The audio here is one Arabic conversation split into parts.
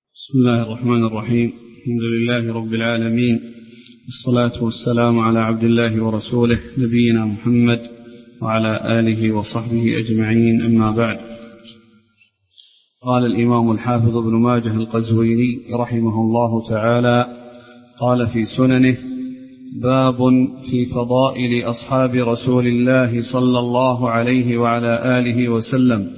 بسم الله الرحمن الرحيم. الحمد لله رب العالمين، والصلاة والسلام على عبد الله ورسوله نبينا محمد وعلى آله وصحبه أجمعين، أما بعد. قال الإمام الحافظ ابن ماجه القزويني رحمه الله تعالى قال في سننه: باب في فضائل أصحاب رسول الله صلى الله عليه وعلى آله وسلم.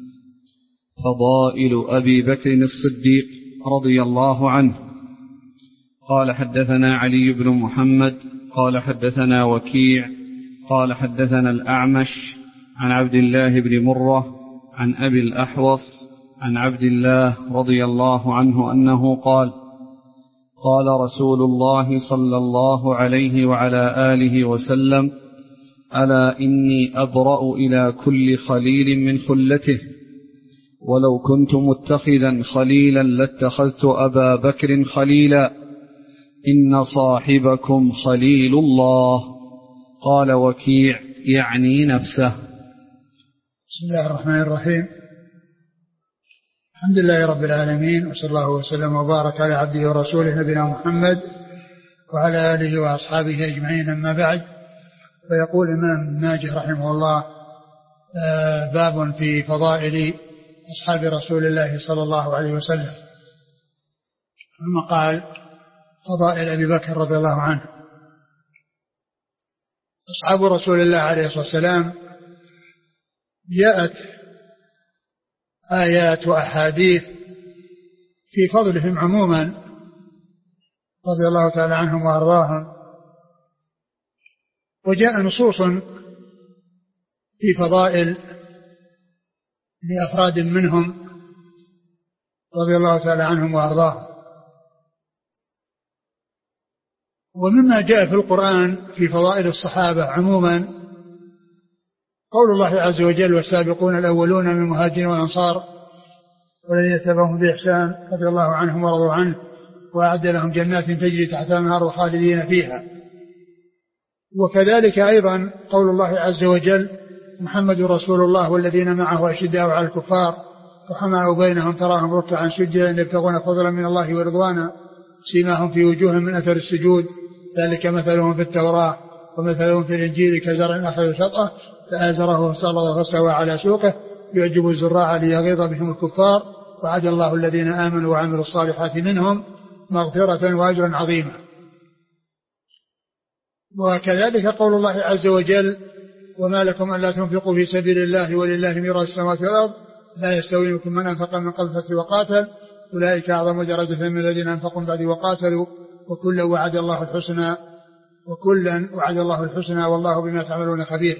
فضائل أبي بكر الصديق رضي الله عنه. قال: حدثنا علي بن محمد قال حدثنا وكيع قال حدثنا الأعمش عن عبد الله بن مرة عن أبي الأحوص عن عبد الله رضي الله عنه أنه قال: قال رسول الله صلى الله عليه وعلى آله وسلم: ألا إني أبرأ إلى كل خليل من خلته، ولو كنت متخذا خليلا لاتخذت أبا بكر خليلا، إن صاحبكم خليل الله. قال وكيع: يعني نفسه. بسم الله الرحمن الرحيم. الحمد لله رب العالمين، وصلى الله وسلم وبارك على عبده ورسوله نبينا محمد وعلى آله وأصحابه أجمعين، أما بعد. فيقول الإمام ماجه رحمه الله: باب في فضائل أصحاب رسول الله صلى الله عليه وسلم. ثم قال: فضائل أبي بكر رضي الله عنه. أصحاب رسول الله عليه الصلاة والسلام جاءت آيات وأحاديث في فضلهم عموما رضي الله تعالى عنهم وأرضاهم، وجاء نصوص في فضائل لأفراد منهم رضي الله تعالى عنهم وأرضاهم. ومما جاء في القرآن في فضائل الصحابة عموما قول الله عز وجل: والسابقون الأولون من المهاجرين والأنصار والذين تبعهم بإحسان رضي الله عنهم ورضوا عنه وأعد لهم جنات تجري تحتها الأنهار خالدين فيها. وكذلك أيضا قول الله عز وجل: محمد رسول الله والذين معه أشداء على الكفار رحماء بينهم تراهم ركعا سجدا يبتغون فضلا من الله ورضوانا سيماهم في وجوههم من أثر السجود ذلك مثلهم في التوراة ومثلهم في الإنجيل كزرع أخرج شطأه فآزره فاستوى على سوقه يعجب الزراع ليغيظ بهم الكفار وعد الله الذين آمنوا وعملوا الصالحات منهم مغفرة وأجرا عظيما. وكذلك قول الله عز وجل: وما لكم ألا تنفقوا في سبيل الله ولله ميراث السماوات والأرض لا يستوي منكم من أنفق من قبل الفتح وقاتل أولئك أعظم درجة من الذين أنفقوا من بعد وقاتلوا وكلا وعد الله الحسنى والله بما تعملون خبير.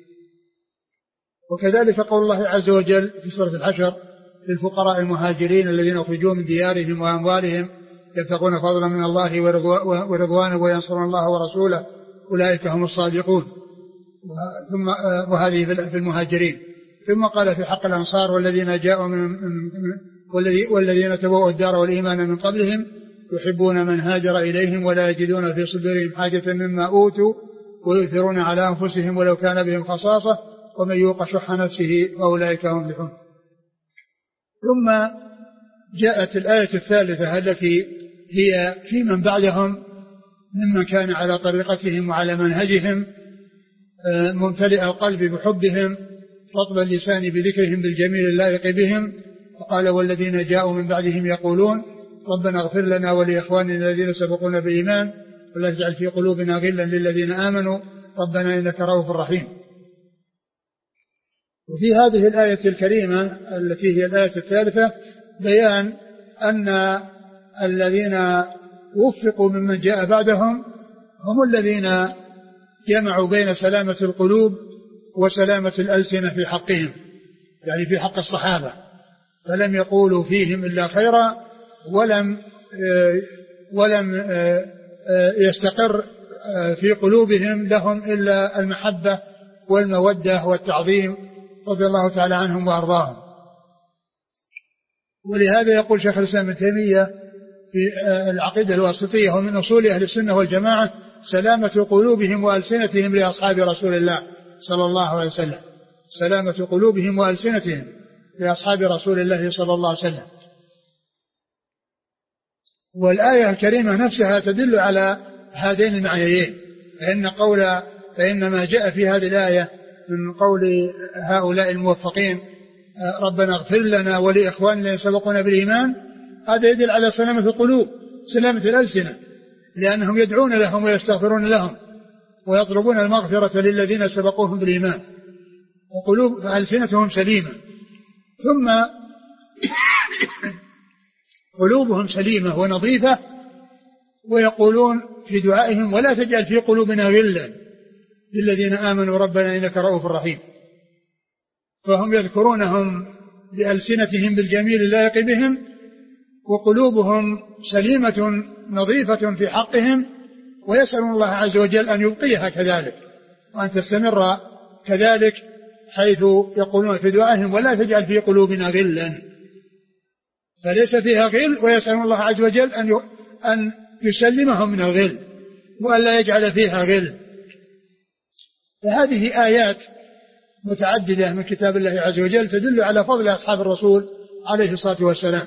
وكذلك قول الله عز وجل في سورة الحشر: للفقراء المهاجرين الذين أخرجوا من ديارهم وأموالهم يبتغون فضلا من الله ورضوانه وينصرون الله ورسوله أولئك هم الصادقون. ثم وهذه في المهاجرين. ثم قال في حق الأنصار: والذين جاءوا والذين تبوأوا الدار والإيمان من قبلهم يحبون من هاجر إليهم ولا يجدون في صدورهم حاجة مما أوتوا ويؤثرون على أنفسهم ولو كان بهم خصاصة ومن يوق شح نفسه فأولئك هم المفلحون. ثم جاءت الآية الثالثة التي هي في من بعدهم ممن كان على طريقتهم وعلى منهجهم ممتلئ القلب بحبهم رطب اللسان بذكرهم بالجميل اللائق بهم. وقال: والذين جاءوا من بعدهم يقولون ربنا اغفر لنا ولإخواننا الذين سبقونا بالإيمان ولا تجعل في قلوبنا غلا للذين آمنوا ربنا إنك رؤوف رحيم. وفي هذه الآية الكريمة التي هي الآية الثالثة بيان أن الذين وفقوا ممن جاء بعدهم هم الذين جمعوا بين سلامة القلوب وسلامة الألسنة في حقهم، يعني في حق الصحابة، فلم يقولوا فيهم إلا خيرا ولم يستقر في قلوبهم لهم إلا المحبة والمودة والتعظيم رضي الله تعالى عنهم وأرضاهم. ولهذا يقول شيخ الإسلام ابن تيمية في العقيدة الواسطية: ومن أصول أهل السنة والجماعة سلامة قلوبهم وألسنتهم لأصحاب رسول الله صلى الله عليه وسلم، سلامة قلوبهم وألسنتهم لأصحاب رسول الله صلى الله عليه وسلم. والآية الكريمة نفسها تدل على هذين المعنيين. فإنما جاء في هذه الآية من قول هؤلاء الموفقين ربنا اغفر لنا ولإخواننا الذين سبقونا بالإيمان، هذا يدل على سلامة القلوب، سلامة الألسنة، لأنهم يدعون لهم ويستغفرون لهم ويطلبون المغفرة للذين سبقوهم بالإيمان، وقلوب ألسنتهم سليمة، ثم قلوبهم سليمة ونظيفة، ويقولون في دعائهم ولا تجعل في قلوبنا غلا للذين آمنوا ربنا إنك رؤوف رحيم. فهم يذكرونهم بألسنتهم بالجميل اللائق بهم، وقلوبهم سليمة نظيفة في حقهم، ويسألون الله عز وجل أن يبقيها كذلك وأن تستمر كذلك، حيث يقولون في دعائهم ولا تجعل في قلوبنا غلا، فليس فيها غل، ويسألون الله عز وجل أن يسلمهم من الغل وأن لا يجعل فيها غل. فهذه آيات متعددة من كتاب الله عز وجل تدل على فضل أصحاب الرسول عليه الصلاة والسلام.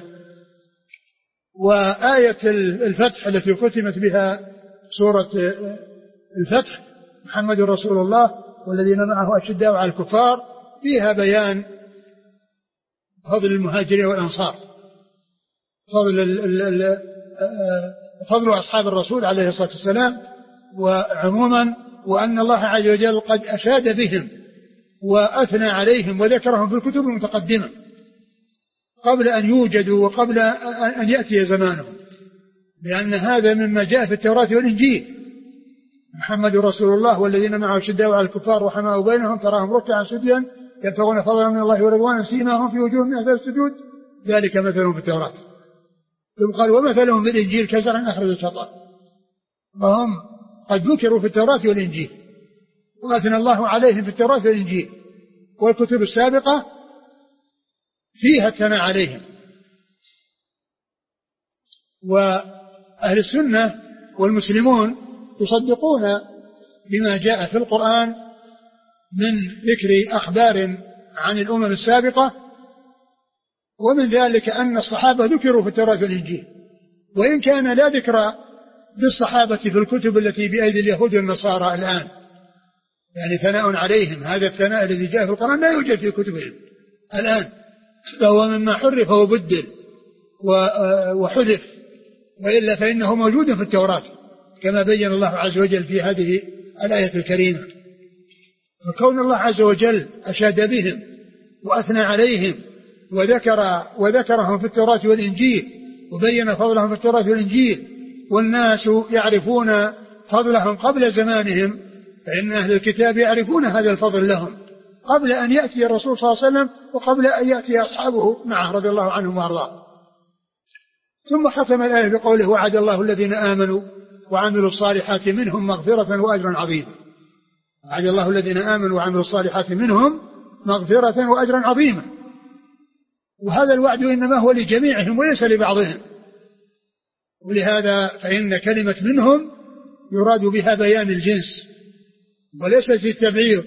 وآية الفتح التي ختمت بها سورة الفتح محمد رسول الله والذين معه أشداء على الكفار، فيها بيان فضل المهاجرين والأنصار، فضل أصحاب الرسول عليه الصلاة والسلام وعموما، وأن الله عز وجل قد أشاد بهم وأثنى عليهم وذكرهم في الكتب المتقدمة قبل أن يوجدوا وقبل أن يأتي زمانهم، لأن هذا مما جاء في التوراة والإنجيل. محمد رسول الله والذين معه أشداء على الكفار رحماء بينهم تراهم ركعا سجدا يبتغون فضلا من الله ورضوانا سيماهم في وجوههم من أثر السجود ذلك مثلهم في التوراة. ثم قال ومثلهم في الإنجيل كزرع أخرج شطأه، وهم قد ذكروا في التوراة والإنجيل وأثنى الله عليهم في التوراة والإنجيل، والكتب السابقة فيها الثناء عليهم. وأهل السنة والمسلمون يصدقون بما جاء في القرآن من ذكر أخبار عن الأمم السابقة، ومن ذلك أن الصحابة ذكروا في التوراة والإنجيل، وإن كان لا ذكر بالصحابة في الكتب التي بأيدي اليهود والنصارى الآن، يعني ثناء عليهم، هذا الثناء الذي جاء في القرآن لا يوجد في كتبهم الآن، فهو مما حرف وبدل وحذف، وإلا فإنه موجود في التوراة كما بين الله عز وجل في هذه الآية الكريمة. فكون الله عز وجل أشاد بهم وأثنى عليهم وذكرهم في التوراة والإنجيل وبين فضلهم في التوراة والإنجيل، والناس يعرفون فضلهم قبل زمانهم، فإن أهل الكتاب يعرفون هذا الفضل لهم قبل أن يأتي الرسول صلى الله عليه وسلم وقبل أن يأتي أصحابه معه رضي الله عنهم وأرضاه. ثم ختم الآية بقوله وعد الله الذين آمنوا وعملوا الصالحات منهم مغفرة وأجرا عظيما. وعد الله الذين آمنوا وعملوا الصالحات منهم مغفرة وأجرا عظيما، وهذا الوعد إنما هو لجميعهم وليس لبعضهم، ولهذا فإن كلمة منهم يراد بها بيان الجنس وليست للتبعيض،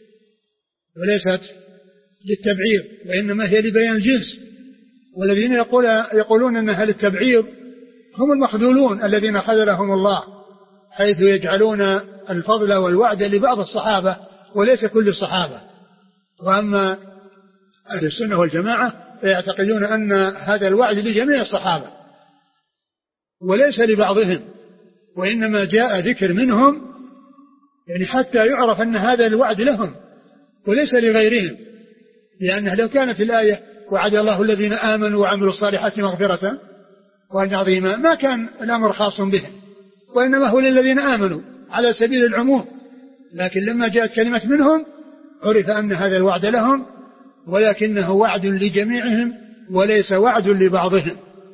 وإنما هي لبيان الجنس. والذين يقولون أنها للتبعيض هم المخذولون الذين خذلهم الله، حيث يجعلون الفضل والوعد لبعض الصحابة وليس كل الصحابة. وأما أهل السنة والجماعة فيعتقدون أن هذا الوعد لجميع الصحابة وليس لبعضهم، وإنما جاء ذكر منهم يعني حتى يعرف أن هذا الوعد لهم وليس لغيرهم، لأنه لو كانت الآية وعد الله الذين آمنوا وعملوا الصالحات مغفرة وأجرا عظيما ما كان الأمر خاص بهم، وإنما هو للذين آمنوا على سبيل العموم. لكن لما جاءت كلمة منهم عرف أن هذا الوعد لهم، ولكنه وعد لجميعهم وليس وعد لبعضهم.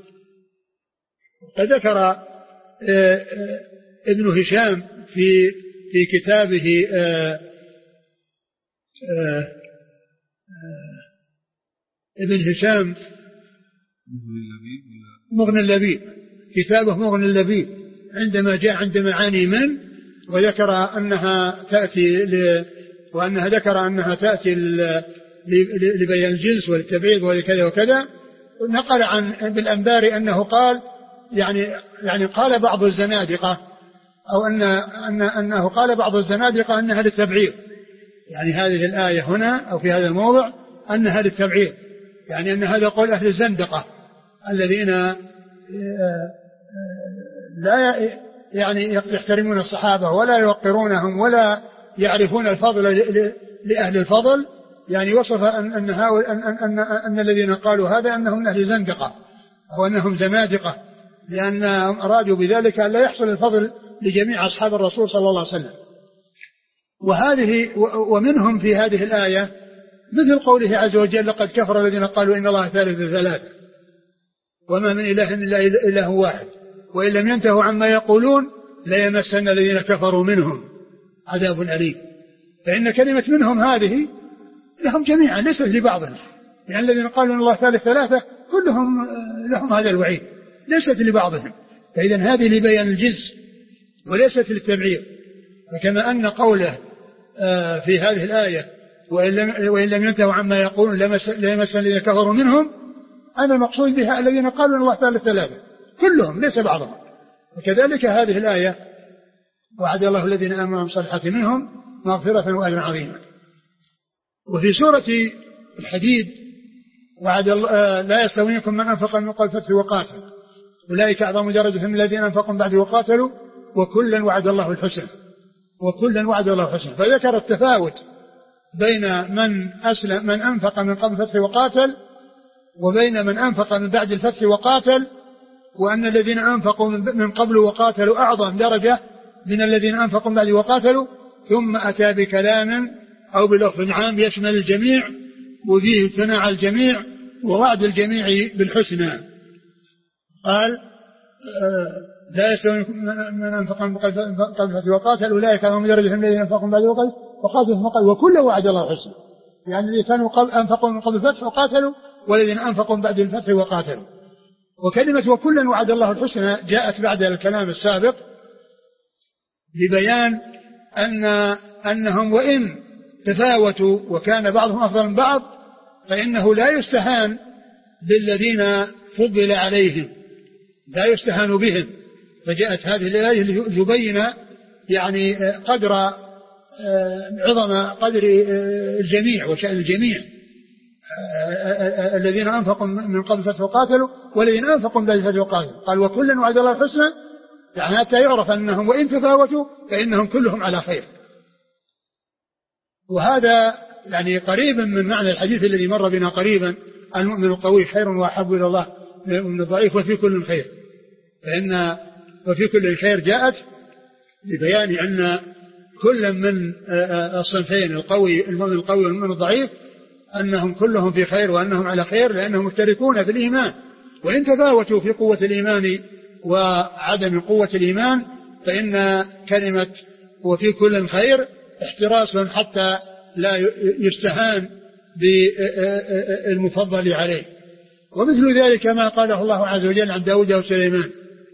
قد ذكر ابن هشام في كتابه ابن هشام مغني اللبيب، كتابه مغني اللبيب، عندما جاء عند معاني من وذكر أنها تأتي وأنها ذكر أنها تأتي لبيان الجنس والتبعيض وكذا وكذا، نقل عن ابن الأنباري أنه قال يعني قال بعض الزنادقة أو أنه قال بعض الزنادقة أنها للتبعيض، يعني هذه الآية هنا أو في هذا الموضع أنها للتبعيض، يعني أن هذا قول أهل الزندقة الذين لا يعني يحترمون الصحابة ولا يوقرونهم ولا يعرفون الفضل لأهل الفضل، يعني وصف أن الذين قالوا هذا أنهم من أهل الزندقة أو أنهم زنادقة، لأنهم أرادوا بذلك أن لا يحصل الفضل لجميع أصحاب الرسول صلى الله عليه وسلم. ومنهم في هذه الآية مثل قوله عز وجل لقد كفر الذين قالوا إن الله ثالث ثلاثة وما من إله إلا إله واحد وإن لم ينتهوا عما يقولون ليمسن الذين كفروا منهم عذاب أليم. فإن كلمة منهم هذه لهم جميعا ليست لبعضهم، يعني الذين قالوا إن الله ثالث ثلاثة كلهم لهم هذا الوعيد ليست لبعضهم، فإذا هذه لبيان الجنس وليست للتبعيض. فكما أن قوله في هذه الآية وإن لم ينتهوا عما يقولون ليمسن الذين كفروا منهم، أنا المقصود بها الذين قالوا إن الله ثالث ثلاثة كلهم ليس بعضهم. وكذلك هذه الآية وعد الله الذين آمنوا وعملوا الصالحات منهم مغفرة وأجرا عظيما. وفي سورة الحديد وعد لا يستوي منكم من أنفق من قبل الفتح وقاتل أولئك أعظم درجة من الذين أنفقوا بعد وقاتلوا وكلا وعد الله الحسنى وكلا وعد الله الحسنى. فذكر التفاوت بين من أنفق من قبل الفتح وقاتل وبين من أنفق من بعد الفتح وقاتل، وأن الذين أنفقوا من قبل وقاتلوا أعظم درجة من الذين أنفقوا من بعد وقاتلوا، ثم أتى بكلام أو بلفظ عام يشمل الجميع وفيه ثناء على الجميع ووعد الجميع بالحسنى. قال لا يستوي من أنفق من قبل الفتح وقاتل أولئك أعظم درجة من الذين أنفقوا من بعد وقاتلوا وكلا وعد الله الحسنى، يعني الذين كانوا أنفقوا من قبل الفتح وقاتلوا والذين أنفقوا من بعد الفتح وقاتلوا. وكلمة وكلا وعد الله الحسنى جاءت بعد الكلام السابق لبيان أنهم وإن تفاوتوا وكان بعضهم أفضل من بعض فإنه لا يستهان بالذين فضل عليهم، لا يستهان بهم. فجاءت هذه الآية لتبين يعني قدر عظم قدر الجميع وشأن الجميع، الذين أنفقوا من قبل الفتح وقاتلوا والذين أنفقوا من بعد الفتح وقاتلوا. قال وكلا وعد الله الحسنى، يعني حتى يعرف أنهم وإن تفاوتوا فإنهم كلهم على خير. وهذا يعني قريبا من معنى الحديث الذي مر بنا قريبا المؤمن القوي خير وأحب إلى الله من الضعيف وفي كل خير، فإن وفي كل خير جاءت لبيان أن كل من الصنفين المؤمن القوي والمؤمن الضعيف أنهم كلهم في خير وأنهم على خير، لأنهم مشتركون في الإيمان، وإن تفاوتوا في قوة الإيمان وعدم قوة الإيمان فإن كلمة وفي كل خير احتراس حتى لا يستهان بالمفضل عليه. ومثل ذلك ما قاله الله عز وجل عن داود وسليمان،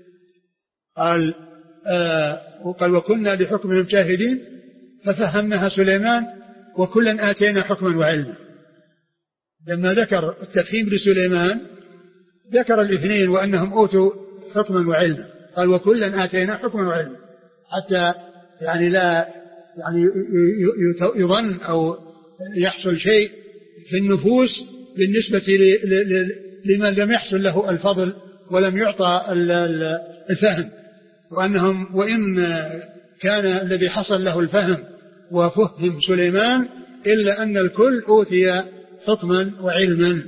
قال وكنا لحكمهم شاهدين ففهمناها سليمان وكلا آتينا حكما وعلما. لما ذكر التفهيم لسليمان ذكر الاثنين وأنهم أوتوا حكما وعلما، قال وكلا آتينا حكما وعلما، حتى يعني لا يعني يظن أو يحصل شيء في النفوس بالنسبة لمن لم يحصل له الفضل ولم يعطى الفهم، وأنهم وإن كان الذي حصل له الفهم وفهم سليمان إلا أن الكل أوتي حكما وعلما.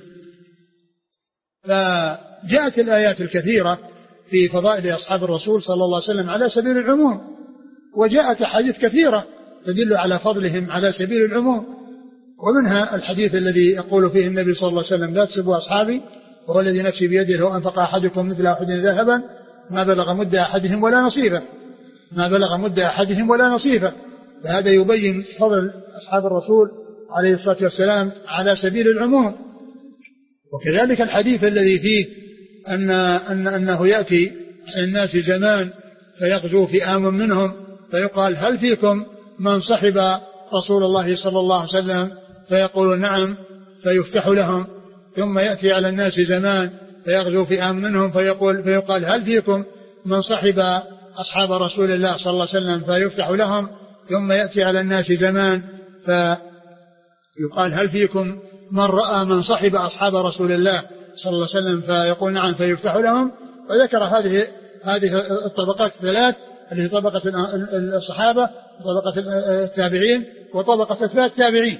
فجاءت الآيات الكثيرة في فضائل أصحاب الرسول صلى الله عليه وسلم على سبيل العموم، وجاءت أحاديث كثيرة تدل على فضلهم على سبيل العموم، ومنها الحديث الذي يقول فيه النبي صلى الله عليه وسلم لا تسبوا أصحابي وهو الذي نفسي بيده لو أنفق أحدكم مثل أحد ذهبا ما بلغ مد أحدهم ولا نصيفه، ما بلغ مد أحدهم ولا نصيفه. فهذا يبين فضل أصحاب الرسول عليه الصلاة والسلام على سبيل العموم. وكذلك الحديث الذي فيه أنه يأتي الناس زمان فيغزو فئام منهم فيقال هل فيكم من صحب رسول الله صلى الله عليه وسلم فيقول نعم فيفتح لهم، ثم يأتي على الناس زمان فيغزو فئام منهم فيقال هل فيكم من صحب أصحاب رسول الله صلى الله عليه وسلم فيفتح لهم، ثم يأتي على الناس زمان فيقال هل فيكم من رأى من صحب أصحاب رسول الله صلى الله عليه وسلم فيقول نعم فيفتح لهم. وذكر هذه الطبقات الثلاث اللي طبقة الصحابة وطبقة التابعين وطبقة أتباع التابعين.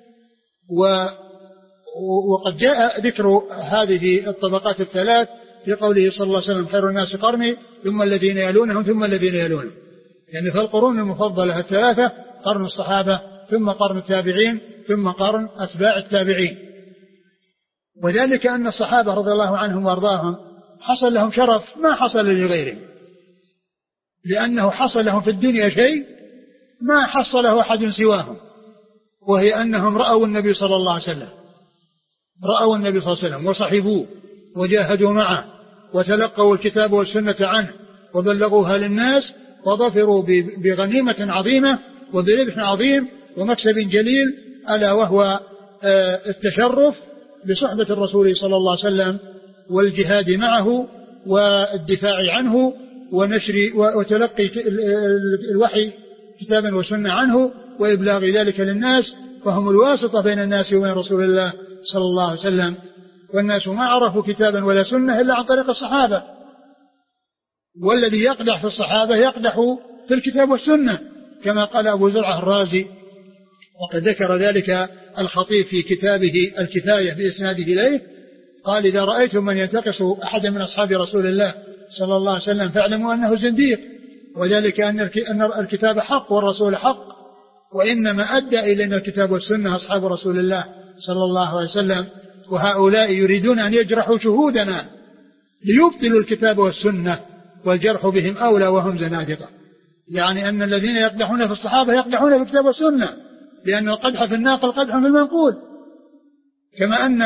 وقد جاء ذكر هذه الطبقات الثلاث في قوله صلى الله عليه وسلم خير الناس قرني ثم الذين يلونهم ثم الذين يلونهم، يعني فالقرون المفضلة الثلاثة قرن الصحابة ثم قرن التابعين ثم قرن أتباع التابعين. وذلك أن الصحابة رضي الله عنهم وارضاهم حصل لهم شرف ما حصل لغيرهم، لأنه حصل لهم في الدنيا شيء ما حصله أحد سواهم، وهي أنهم رأوا النبي صلى الله عليه وسلم، رأوا النبي صلى الله عليه وسلم وصحبوه وجاهدوا معه وتلقوا الكتاب والسنة عنه وبلغوها للناس وظفروا بغنيمة عظيمة وبربح عظيم ومكسب جليل، ألا وهو التشرف بصحبة الرسول صلى الله عليه وسلم والجهاد معه والدفاع عنه ونشر وتلقي الوحي كتابا وسنة عنه وإبلاغ ذلك للناس، فهم الواسطة بين الناس وبين رسول الله صلى الله عليه وسلم. والناس ما عرفوا كتابا ولا سنة إلا عن طريق الصحابة، والذي يقدح في الصحابة يقدح في الكتاب والسنة كما قال أبو زرعة الرازي، وقد ذكر ذلك الخطيب في كتابه الكفاية بإسناده إليه، قال إذا رأيتم من ينتقص أحدا من أصحاب رسول الله صلى الله عليه وسلم فاعلموا أنه زنديق، وذلك أن الكتاب حق والرسول حق، وإنما أدى إلينا الكتاب والسنة أصحاب رسول الله صلى الله عليه وسلم، وهؤلاء يريدون أن يجرحوا شهودنا ليبطلوا الكتاب والسنة، والجرح بهم أولى وهم زنادقة. يعني أن الذين يقدحون في الصحابة يقدحون في الكتاب والسنة، لأن القدح في الناقل قدح في المنقول. كما أن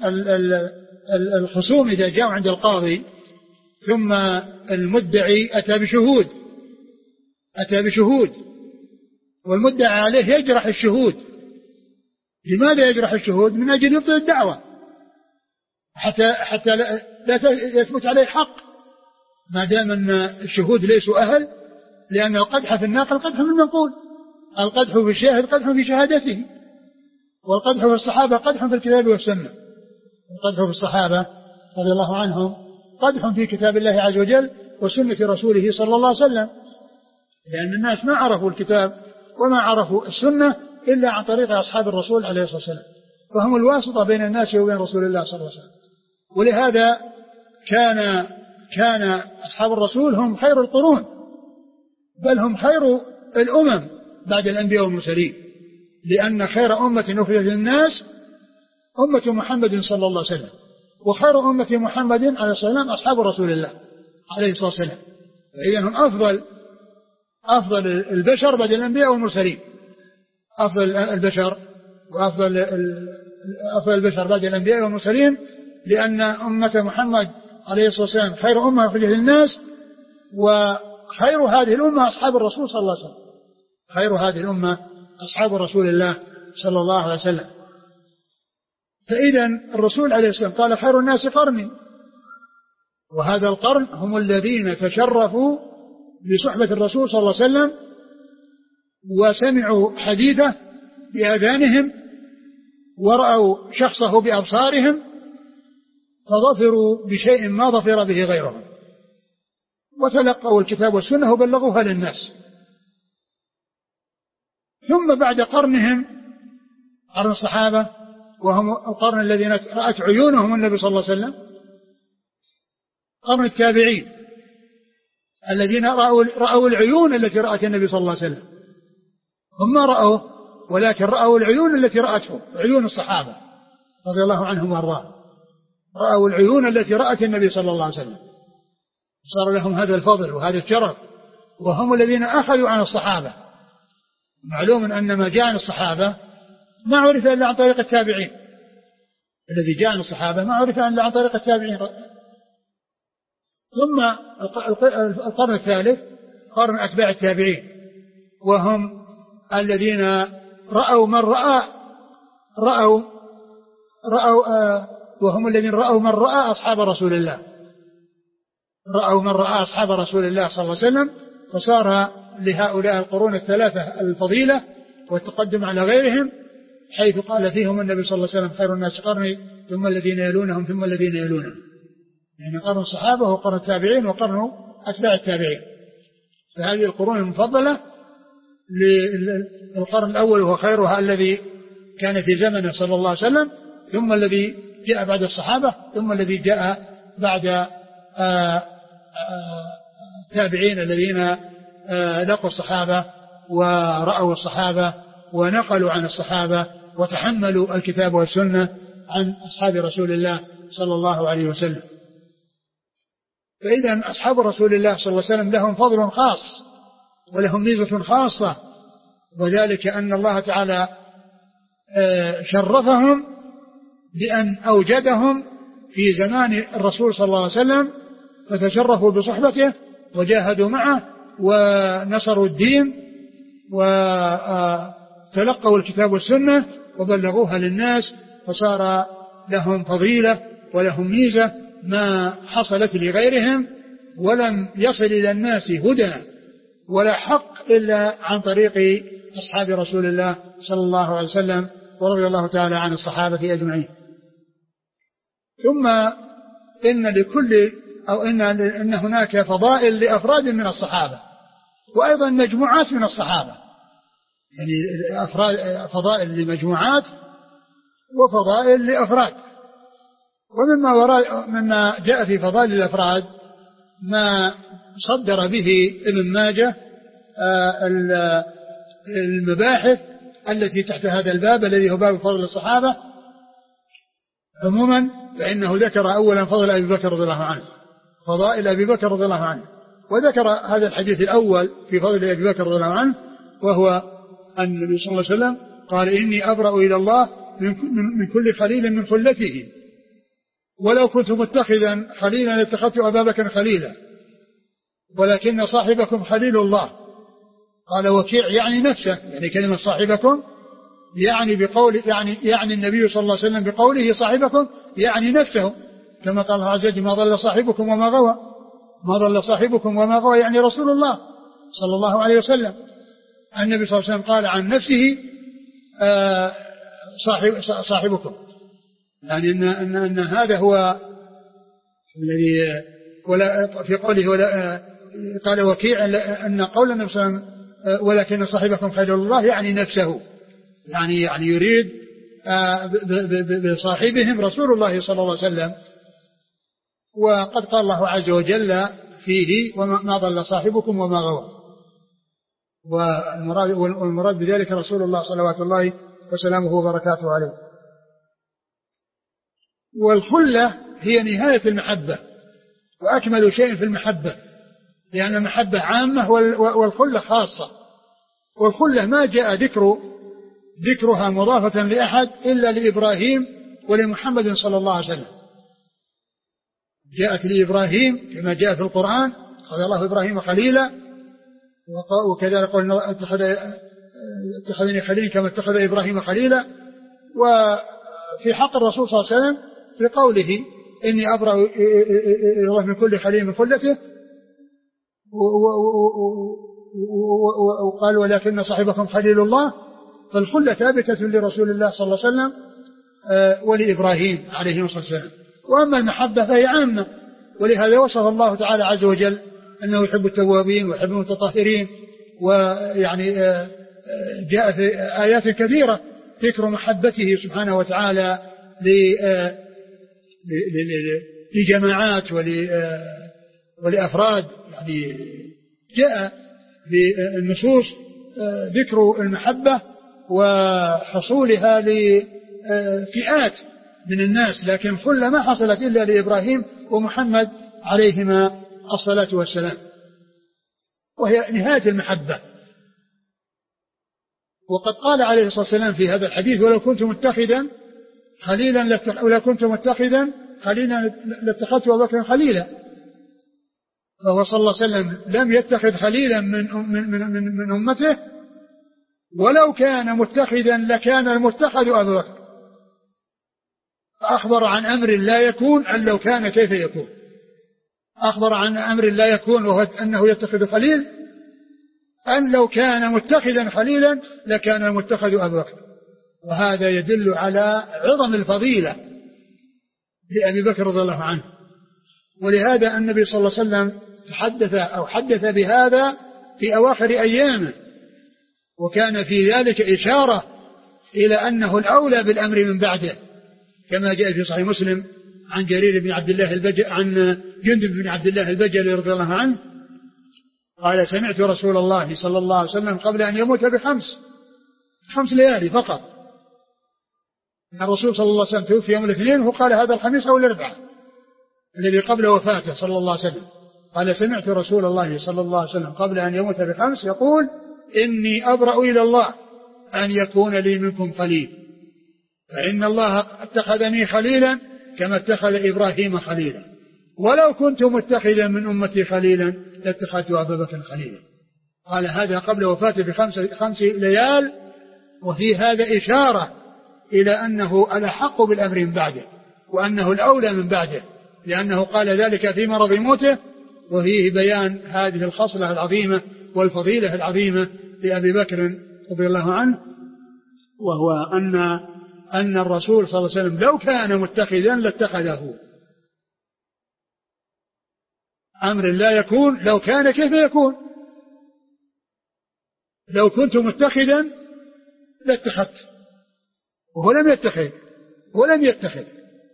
الخصوم إذا جاءوا عند القاضي ثم المدعي أتى بشهود والمدعي عليه يجرح الشهود. لماذا يجرح الشهود؟ من أجل يبطل الدعوة حتى لا يثبت عليه حق، ما دام أن الشهود ليسوا أهل، لأن القدح في الناقل قدح في المنقول، القدح في الشاهد قدح في شهادته، والقدح في الصحابة قدح في الكتاب والسنة. القدح في الصحابة رضي الله عنهم قدح في كتاب الله عز وجل وسنة رسوله صلى الله عليه وسلم، لأن الناس ما عرفوا الكتاب وما عرفوا السنة إلا عن طريق أصحاب الرسول عليه الصلاة والسلام، فهم الواسطة بين الناس وبين رسول الله صلى الله عليه وسلم. ولهذا كان أصحاب الرسول هم خير القرون، بل هم خير الأمم بعد الأنبياء والمرسلين، لأن خير أمة أخرجت للناس أمة محمد صلى الله عليه وسلم، وخير أمة محمد عليه الصلاة والسلام أصحاب رسول الله عليه الصلاة والسلام. فإذا هم أفضل البشر بعد الأنبياء والمرسلين، أفضل البشر بعد الأنبياء والمرسلين، لأن أمة محمد عليه الصلاة والسلام خير أمة أخرجت للناس، وخير هذه الأمة أصحاب الرسول صلى الله عليه وسلم، خير هذه الأمة أصحاب رسول الله صلى الله عليه وسلم. فإذا الرسول عليه الصلاة والسلام قال خير الناس قرني، وهذا القرن هم الذين تشرفوا بصحبة الرسول صلى الله عليه وسلم وسمعوا حديثه بآذانهم ورأوا شخصه بأبصارهم، فظفروا بشيء ما ظفر به غيرهم، وتلقوا الكتاب والسنة وبلغوها للناس. ثم بعد قرنهم قرن الصحابة، وهم القرن الذين رأت عيونهم النبي صلى الله عليه وسلم، قرن التابعين الذين رأوا العيون التي رأت النبي صلى الله عليه وسلم. هم ما رأوه، ولكن رأوا العيون التي رأته، عيون الصحابة رضي الله عنهم وارضاهم، رأوا العيون التي رأت النبي صلى الله عليه وسلم، صار لهم هذا الفضل وهذا الشرف، وهم الذين أخذوا عن الصحابة. معلوم أن ما جاء عن الصحابة ما عرف إلا عن طريق التابعين، الذي جاء عن الصحابة ما عرف إلا عن طريق التابعين. ثم القرن الثالث قرن أتباع التابعين، وهم الذين رأوا من رأوا وهم الذين رأوا من رأى أصحاب رسول الله، رأوا من رأى أصحاب رسول الله صلى الله عليه وسلم، فصار لهؤلاء القرون الثلاثة الفضيلة والتقدم على غيرهم، حيث قال فيهم النبي صلى الله عليه وسلم خير الناس قرني ثم الذين يلونهم ثم الذين يلونهم، يعني قرن الصحابة وقرن التابعين وقرن أتباع التابعين. فهذه القرون المفضلة للقرن الأول وهو خيرها الذي كان في زمنه صلى الله عليه وسلم، ثم الذي جاء بعد الصحابة، ثم الذي جاء بعد التابعين الذين لقوا الصحابة ورأوا الصحابة ونقلوا عن الصحابة وتحملوا الكتاب والسنة عن أصحاب رسول الله صلى الله عليه وسلم. فإذا أصحاب رسول الله صلى الله عليه وسلم لهم فضل خاص ولهم ميزة خاصة، وذلك أن الله تعالى شرفهم بأن أوجدهم في زمان الرسول صلى الله عليه وسلم، فتشرفوا بصحبته وجاهدوا معه ونصروا الدين وتلقوا الكتاب والسنة وبلغوها للناس، فصار لهم فضيلة ولهم ميزة ما حصلت لغيرهم، ولم يصل إلى الناس هدى ولا حق إلا عن طريق أصحاب رسول الله صلى الله عليه وسلم، ورضي الله تعالى عن الصحابة أجمعين. ثم إن لكل أو إن هناك فضائل لأفراد من الصحابة، وأيضا مجموعات من الصحابة، يعني فضائل لمجموعات وفضائل لأفراد. مما جاء في فضائل الأفراد ما صدر به ابن ماجه المباحث التي تحت هذا الباب الذي هو باب فضل الصحابة عموما، فإنه ذكر أولا فضل أبي بكر رضي الله عنه، فضائل أبي بكر رضي الله عنه، وذكر هذا الحديث الأول في فضل أبي بكر رضي الله عنه، وهو أن النبي صلى الله عليه وسلم قال إني أبرأ إلى الله من كل خليل من خلته، ولو كنت متخذا خليلا لاتخذت أبا بكر خليلا، ولكن صاحبكم خليل الله. قال وكيع يعني نفسه، يعني كلمة صاحبكم يعني بقول يعني النبي صلى الله عليه وسلم بقوله صاحبكم يعني نفسه، كما قال الله عز وجل ما ضل صاحبكم وما غوى، ما ضل صاحبكم وما غوى يعني رسول الله صلى الله عليه وسلم. النبي صلى الله عليه وسلم قال عن نفسه صاحبكم، يعني أن هذا هو الذي في قوله قال وكيع أن قول النبي صلى الله عليه وسلم ولكن صاحبكم خليل الله يعني نفسه، يعني يريد بصاحبهم رسول الله صلى الله عليه وسلم. وقد قال الله عز وجل فيه وما ضل صاحبكم وما غوى، والمراد بذلك رسول الله صلوات الله وسلامه وبركاته عليه. والخلة هي نهاية المحبة وأكمل شيء في المحبة، لأن المحبة عامة والخلة خاصة، والخلة ما جاء ذكرها مضافة لأحد إلا لإبراهيم ولمحمد صلى الله عليه وسلم. جاءت لإبراهيم كما جاء في القرآن اتخذ الله إبراهيم خليلا، وكذلك قلنا اتخذني خليلا كما اتخذ إبراهيم خليلا. وفي حق الرسول صلى الله عليه وسلم في قوله إني أبرأ إلى الله من كل خليل من خلته، وقال ولكن صاحبكم خليل الله، فالخلة ثابتة لرسول الله صلى الله عليه وسلم ولإبراهيم عليه الصلاة والسلام. وأما المحبة فهي عامة، ولهذا وصف الله تعالى عز وجل أنه يحب التوابين ويحب المتطهرين، ويعني جاء في آيات كثيرة ذكر محبته سبحانه وتعالى لجماعات ولأفراد، يعني جاء بالنصوص ذكر المحبة وحصولها لفئات من الناس، لكن خلة ما حصلت إلا لإبراهيم ومحمد عليهما الصلاة والسلام، وهي نهاية المحبة. وقد قال عليه الصلاة والسلام في هذا الحديث ولو كنت متخذا خليلا لاتخذت أبا بكر خليلا. فهو صلى الله عليه وسلم لم يتخذ خليلا من أمته، ولو كان متخذا لكان المتخذ أبو بكر. أخبر عن أمر لا يكون أن لو كان كيف يكون. أخبر عن أمر لا يكون وهو أنه يتخذ خليل، أن لو كان متخذا خليلا لكان المتخذ أبو بكر. وهذا يدل على عظم الفضيلة لأبي بكر رضي الله عنه. ولهذا النبي صلى الله عليه وسلم حدث بهذا في أواخر أيامه، وكان في ذلك إشارة إلى أنه الأولى بالأمر من بعده، كما جاء في صحيح مسلم عن جرير بن عبد الله عن جندب بن عبد الله البجلي رضي الله عنه قال: سمعت رسول الله صلى الله عليه وسلم قبل أن يموت ب5 ليالي فقط. الرسول صلى الله عليه وسلم توفي يوم الاثنين، وهو قال هذا الخميس أو الأربعاء الذي قبل وفاته صلى الله عليه وسلم. قال: سمعت رسول الله صلى الله عليه وسلم قبل أن يموت ب5 يقول: إني أبرأ إلى الله أن يكون لي منكم خليل، فإن الله اتخذني خليلا كما اتخذ إبراهيم خليلا، ولو كنت متخذا من أمتي خليلا لاتخذت أبا بكر خليلا. قال هذا قبل وفاته ب5 ليال، وفي هذا إشارة إلى أنه الأحق بالأمر من بعده، وأنه الأولى من بعده، لأنه قال ذلك في مرض موته، وفيه بيان هذه الخصلة العظيمة والفضيلة العظيمة لأبي بكر رضي الله عنه، وهو أن الرسول صلى الله عليه وسلم لو كان متخذا لاتخذه. أمر لا يكون لو كان كيف يكون. لو كنت متخذا لاتخذت، وهو لم يتخذ ولم يتخذ،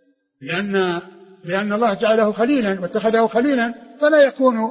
لأن الله جعله خليلا واتخذه خليلا، فلا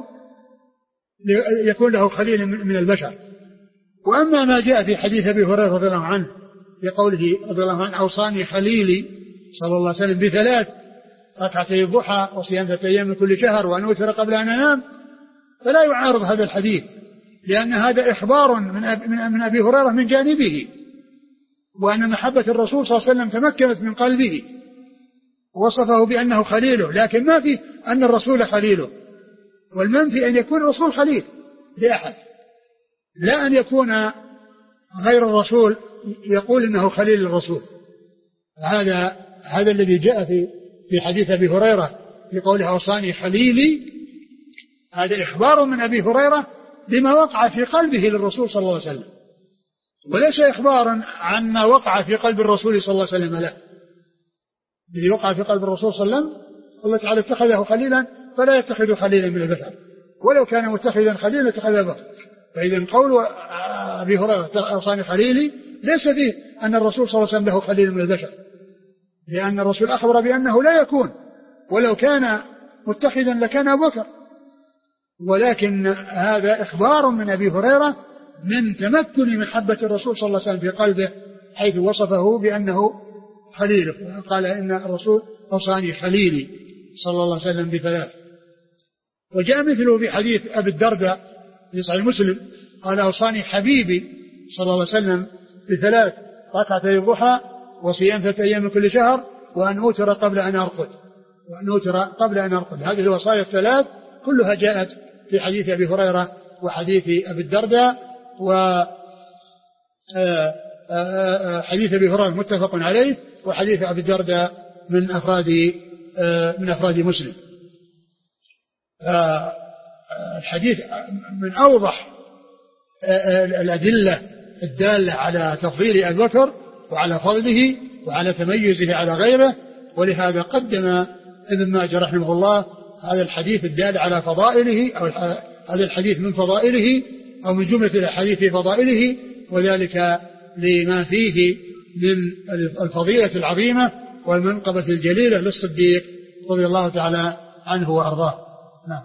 يكون له خليل من البشر. وأما ما جاء في حديث أبي هريرة رضي الله عنه بقوله رضي الله عنه: أوصاني خليلي صلى الله عليه وسلم ب3 ركعتي الضحى وصيام 3 أيام من كل شهر وأن أوتر قبل أن أنام، فلا يعارض هذا الحديث، لأن هذا إخبار من أبي هريرة من جانبه، وأن محبة الرسول صلى الله عليه وسلم تمكنت من قلبه، وصفه بأنه خليله، لكن ما في أن الرسول خليله، والمنفي أن يكون الرسول خليل لأحد، لا أن يكون غير الرسول يقول إنه خليل الرسول. هذا الذي جاء في حديث أبي هريرة في قوله: أوصاني خليلي، هذا إخبار من أبي هريرة بما وقع في قلبه للرسول صلى الله عليه وسلم، وليس إخبارا عن ما وقع في قلب الرسول صلى الله عليه وسلم. لا، الذي وقع في قلب الرسول صلى الله عليه وسلم الله تعالى اتخذه خليلا، فلا يتخذ خليلا من البشر، ولو كان متخذا خليلا اتخذ أبا بكر. فإذا قول أبي هريرة أوصاني خليلي ليس فيه أن الرسول صلى الله عليه وسلم له خليل من البشر، لأن الرسول أخبر بأنه لا يكون، ولو كان متخذا لكان أبو بكر، ولكن هذا إخبار من أبي هريرة من تمكن محبة الرسول صلى الله عليه وسلم في قلبه، حيث وصفه بأنه خليله، قال إن الرسول أوصاني خليلي صلى الله عليه وسلم ب3. وجاء مثله في حديث أبي الدرداء في صحيح مسلم قال: أوصاني حبيبي صلى الله عليه وسلم ب3 ركعتي الضحى وصيام 3 أيام من كل شهر وأن أوتر قبل أن أرقد. هذه الوصايا ال3 كلها جاءت في حديث أبي هريرة وحديث أبي الدرداء، وحديث أبي هريرة متفق عليه، وحديث أبي الدرداء من أفراد مسلم. الحديث من أوضح الأدلة الدالة على تفضيل أبي بكر وعلى فضله وعلى تميزه على غيره، ولهذا قدم ابن ماجه رحمه الله هذا الحديث الدال على فضائله، أو هذا الحديث من فضائله أو من جملة الحديث في فضائله، وذلك لما فيه من الفضيلة العظيمة والمنقبة الجليلة للصديق رضي الله تعالى عنه وأرضاه. نعم.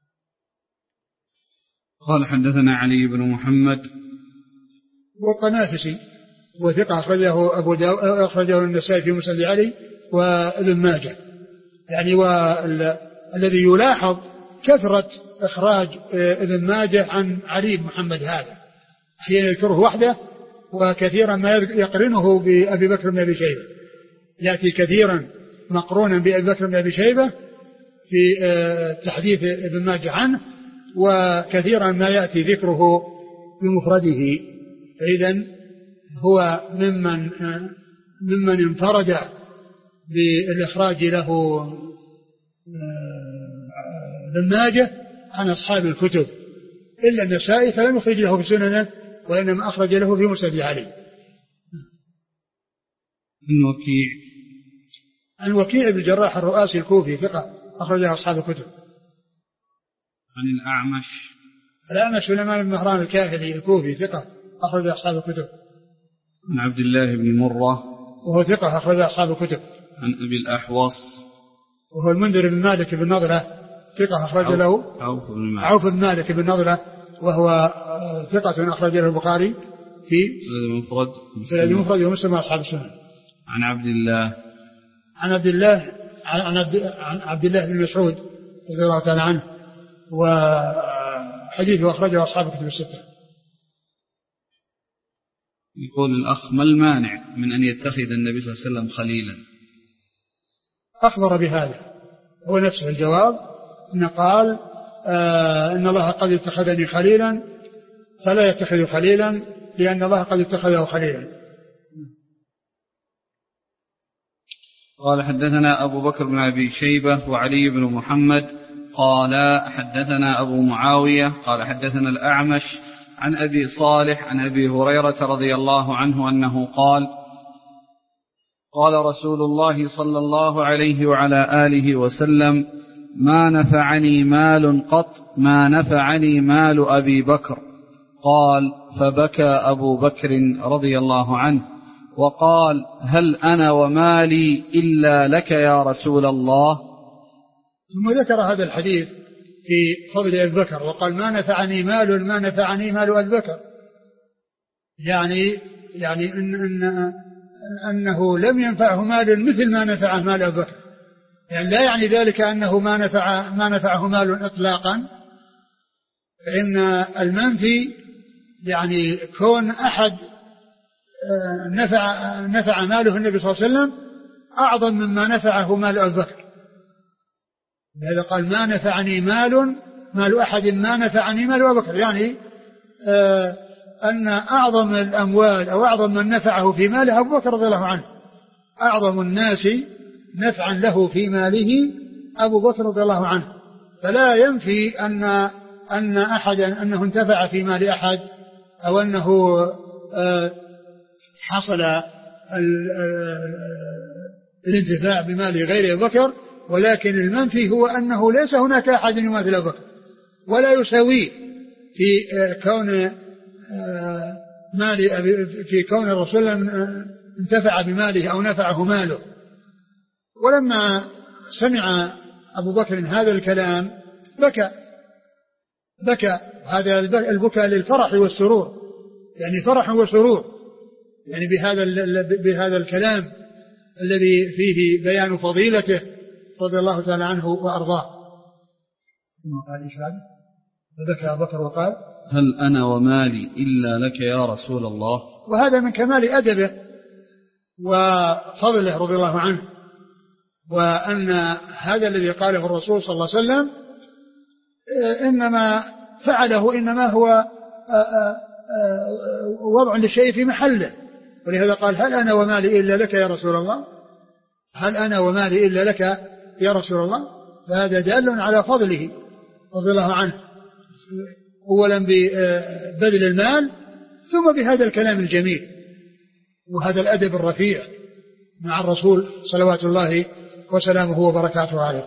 قال: حدثنا علي بن محمد والطنافسي وثقة أخرجه النسائي في مسند علي وابن ماجه. يعني والذي يلاحظ كثرة إخراج ابن ماجه عن علي بن محمد هذا، حين يذكره وحده، وكثيرا ما يقرنه بأبي بكر بن أبي شيبة، يأتي كثيرا مقرونا بأبي بكر بن أبي شيبة في تحديث ابن ماجه عنه، وكثيرا ما يأتي ذكره بمفرده. فإذن هو ممن انفرد بالإخراج له ابن ماجه عن أصحاب الكتب إلا النسائي فلم يخرج له في سننه وإنما أخرج له في مسند علي. عن وكيع بن الجراح الرؤاسي الكوفي ثقة أخرج له أصحاب الكتب. عن الأعمش سليمان بن مهران الكاهلي الكوفي ثقة أخرج له أصحاب الكتب. عن عبد الله بن مرة وهو ثقة أخرج له أصحاب الكتب. عن أبي الأحوص وهو المنذر بن مالك بن نضرة ثقة أخرج له عوف بن مالك بن نضرة وهو ثقة أخرج له البخاري في المفرد ومسلم وأصحاب السنن. عن عبد الله بن مسعود رضي الله تعالى عنه وحديثه أخرجه أصحاب الكتب الستة. يقول الأخ: ما المانع من أن يتخذ النبي صلى الله عليه وسلم خليلا؟ أخبر بهذا هو نفسه الجواب إن قال إن الله قد اتخذني خليلا فلا يتخذ خليلا لأن الله قد اتخذه خليلا. قال: حدثنا أبو بكر بن أبي شيبة وعلي بن محمد قال حدثنا أبو معاوية قال حدثنا الأعمش عن أبي صالح عن أبي هريرة رضي الله عنه أنه قال: قال رسول الله صلى الله عليه وعلى آله وسلم: ما نفعني مال قط ما نفعني مال أبي بكر. قال: فبكى أبو بكر رضي الله عنه وقال: هل أنا ومالي إلا لك يا رسول الله. ثم ذكر هذا الحديث في فضل أبي بكر وقال: ما نفعني مال أبي بكر، يعني أنه لم ينفعه مال مثل ما نفعه مال أبي بكر، يعني لا يعني ذلك أنه ما نفعه مال إطلاقا، فإن المنفي يعني كون أحد نفع ماله النبي صلى الله عليه وسلم أعظم مما نفعه مال أبي بكر. لهذا قال: ما نفعني مال أحد ما نفعني مال أبي بكر، يعني أن أعظم الأموال أو أعظم من نفعه في ماله أبو بكر رضي الله عنه، أعظم الناس نفعا له في ماله أبو بكر رضي الله عنه، فلا ينفي أن أحدا أنه انتفع في مال أحد أو أنه حصل الانتفاع بمال غير أبي بكر، ولكن المنفي هو أنه ليس هناك أحد يماثل أبي بكر ولا يساويه في كون في كون الرسول انتفع بماله أو نفعه ماله. ولما سمع أبو بكر هذا الكلام بكى هذا البكاء للفرح والسرور، يعني فرح وسرور يعني بهذا الكلام الذي فيه بيان فضيلته رضي الله تعالى عنه وأرضاه. ثم قال: إيش هذا؟ فبكى أبو بكر وقال: هل أنا ومالي إلا لك يا رسول الله. وهذا من كمال أدبه وفضله رضي الله عنه، وأن هذا الذي قاله الرسول صلى الله عليه وسلم إنما فعله إنما هو وضع للشيء في محله، ولهذا قال: هل أنا ومالي إلا لك يا رسول الله، هل أنا ومالي إلا لك يا رسول الله. فهذا دال على فضله رضي الله عنه، أولا ببذل المال ثم بهذا الكلام الجميل وهذا الأدب الرفيع مع الرسول صلوات الله وسلامه وبركاته عليه.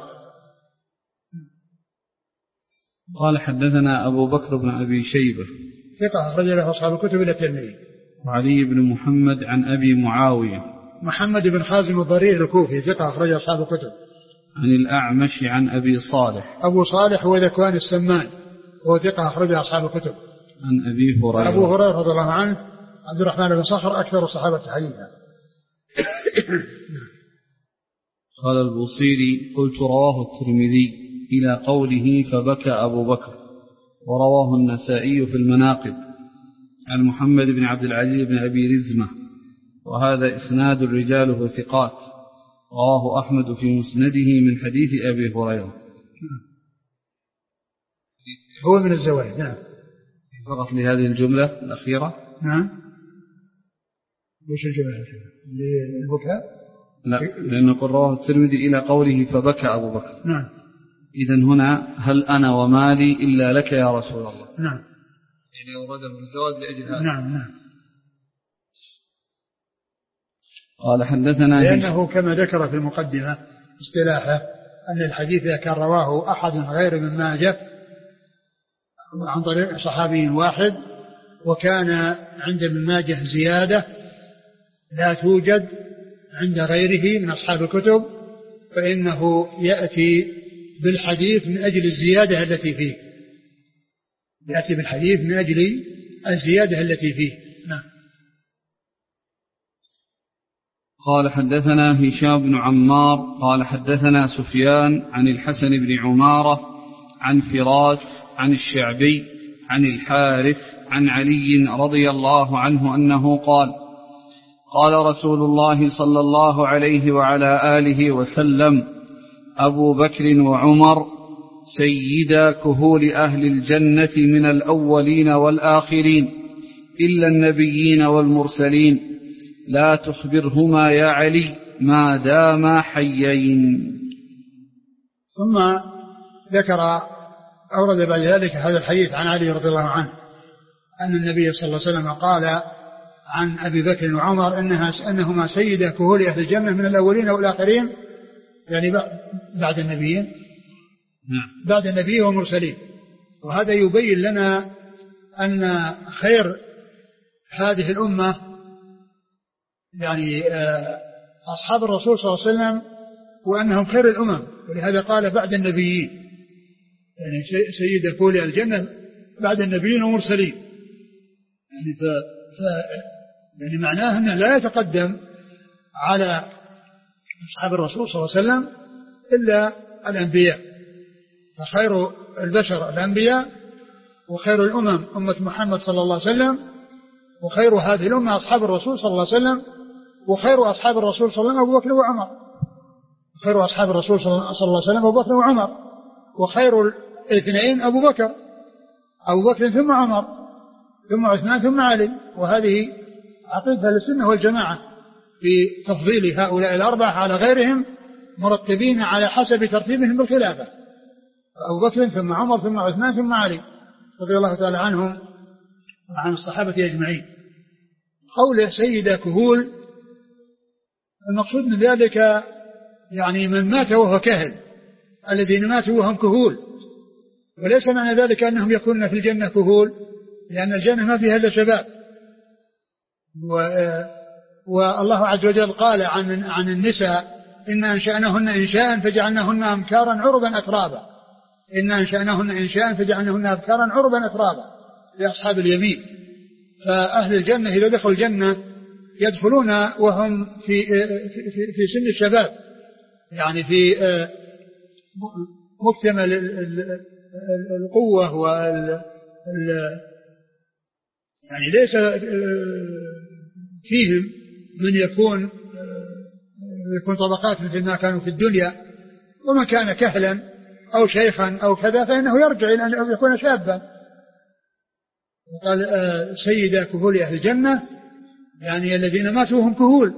قال: حدثنا أبو بكر بن أبي شيبة ثقة أخرج له أصحاب الكتب إلى الترمذي. وعلي بن محمد عن أبي معاوية محمد بن خازم الضرير الكوفي ثقة أخرج أصحاب الكتب. عن الأعمش عن أبي صالح أبو صالح هو ذكوان السمان وهو ثقة أخرج أصحاب الكتب. عن أبي هريرة أبو هريرة رضي الله عنه عبد الرحمن بن صخر أكثر الصحابة حديثا. قال البوصيري: قلت رواه الترمذي إلى قوله فبكى أبو بكر، ورواه النسائي في المناقب عن محمد بن عبد العزيز بن أبي رزمة، وهذا إسناد رجاله ثقات، رواه أحمد في مسنده من حديث أبي هريرة. هو من الزوائد. نعم. فقط لهذه الجملة الأخيرة. نعم. وش الجملة الأخيرة؟ للبكاء. لا، لأنه رواه الترمذي إلى قوله فبكى أبو بكر. نعم. إذن هنا هل أنا ومالي إلا لك يا رسول الله. نعم. يعني أورده الزواج لأجل هذا. نعم نعم. قال حدثنا لأنه كما ذكر في المقدمة اصطلاحه أن الحديث إذا كان رواه أحد غير من ماجه عن طريق صحابي واحد وكان عند ابن ماجه زيادة لا توجد عند غيره من أصحاب الكتب فإنه يأتي بالحديث من أجل الزيادة التي فيه. يأتي بالحديث من أجل الزيادة التي فيه. نعم. قال حدثنا هشام بن عمار قال حدثنا سفيان عن الحسن بن عمارة عن فراس عن الشعبي عن الحارث عن علي رضي الله عنه أنه قال قال رسول الله صلى الله عليه وعلى آله وسلم أبو بكر وعمر سيدا كهول أهل الجنة من الأولين والآخرين إلا النبيين والمرسلين لا تخبرهما يا علي ما داما حيين. ثم أورد بعد ذلك هذا الحديث عن علي رضي الله عنه أن النبي صلى الله عليه وسلم قال عن أبي بكر وعمر أنهما سيدا كهول أهل الجنة من الأولين والآخرين يعني بعد النبيين بعد النبي والمرسلين. وهذا يبين لنا أن خير هذه الأمة يعني أصحاب الرسول صلى الله عليه وسلم وأنهم خير الأمم ولهذا قال بعد النبيين يعني سيد كهول الجنة بعد النبيين والمرسلين يعني يعني معناه أنه لا يتقدم على أصحاب الرسول صلى الله عليه وسلم إلا الأنبياء. فخير البشر الأنبياء وخير الأمم أمة محمد صلى الله عليه وسلم وخير هذه الأمة أصحاب الرسول صلى الله عليه وسلم وخير أصحاب الرسول صلى الله عليه وسلم أبو بكر وعمر. خير أصحاب الرسول صلى الله عليه وسلم أبو بكر وعمر وخير الاثنين أبو بكر ثم عمر ثم عثمان ثم علي. وهذه عقيدة السنة والجماعة في تفضيل هؤلاء الأربعة على غيرهم مرتبين على حسب ترتيبهم بالخلافة أبو بكر ثم عمر ثم عثمان ثم علي رضي الله تعالى عنهم وعن الصحابة أجمعين. قوله سيد كهول المقصود من ذلك يعني من مات وهو كهل الذين ماتوا وهم كهول وليس معنى ذلك أنهم يكونون في الجنة كهول لأن الجنة ما فيها إلا شباب. والله عز وجل قال عن النساء إن أنشأنهن إنشاء فجعلناهن أبكارا عربا أترابا. إن أنشأناهن إنشاء فجعلناهن أبكارا عربا أترابا لأصحاب اليمين. فأهل الجنة إذا دخلوا الجنة يدخلون وهم في سن الشباب يعني في مكتمل القوة يعني ليس فيهم من يكون طبقات مثل ما كانوا في الدنيا. ومن كان كهلا أو شيخا أو كذا فإنه يرجع إلى أن يكون شابا. وقال سيدا كهول أهل الجنة يعني الذين ماتوا وهم كهول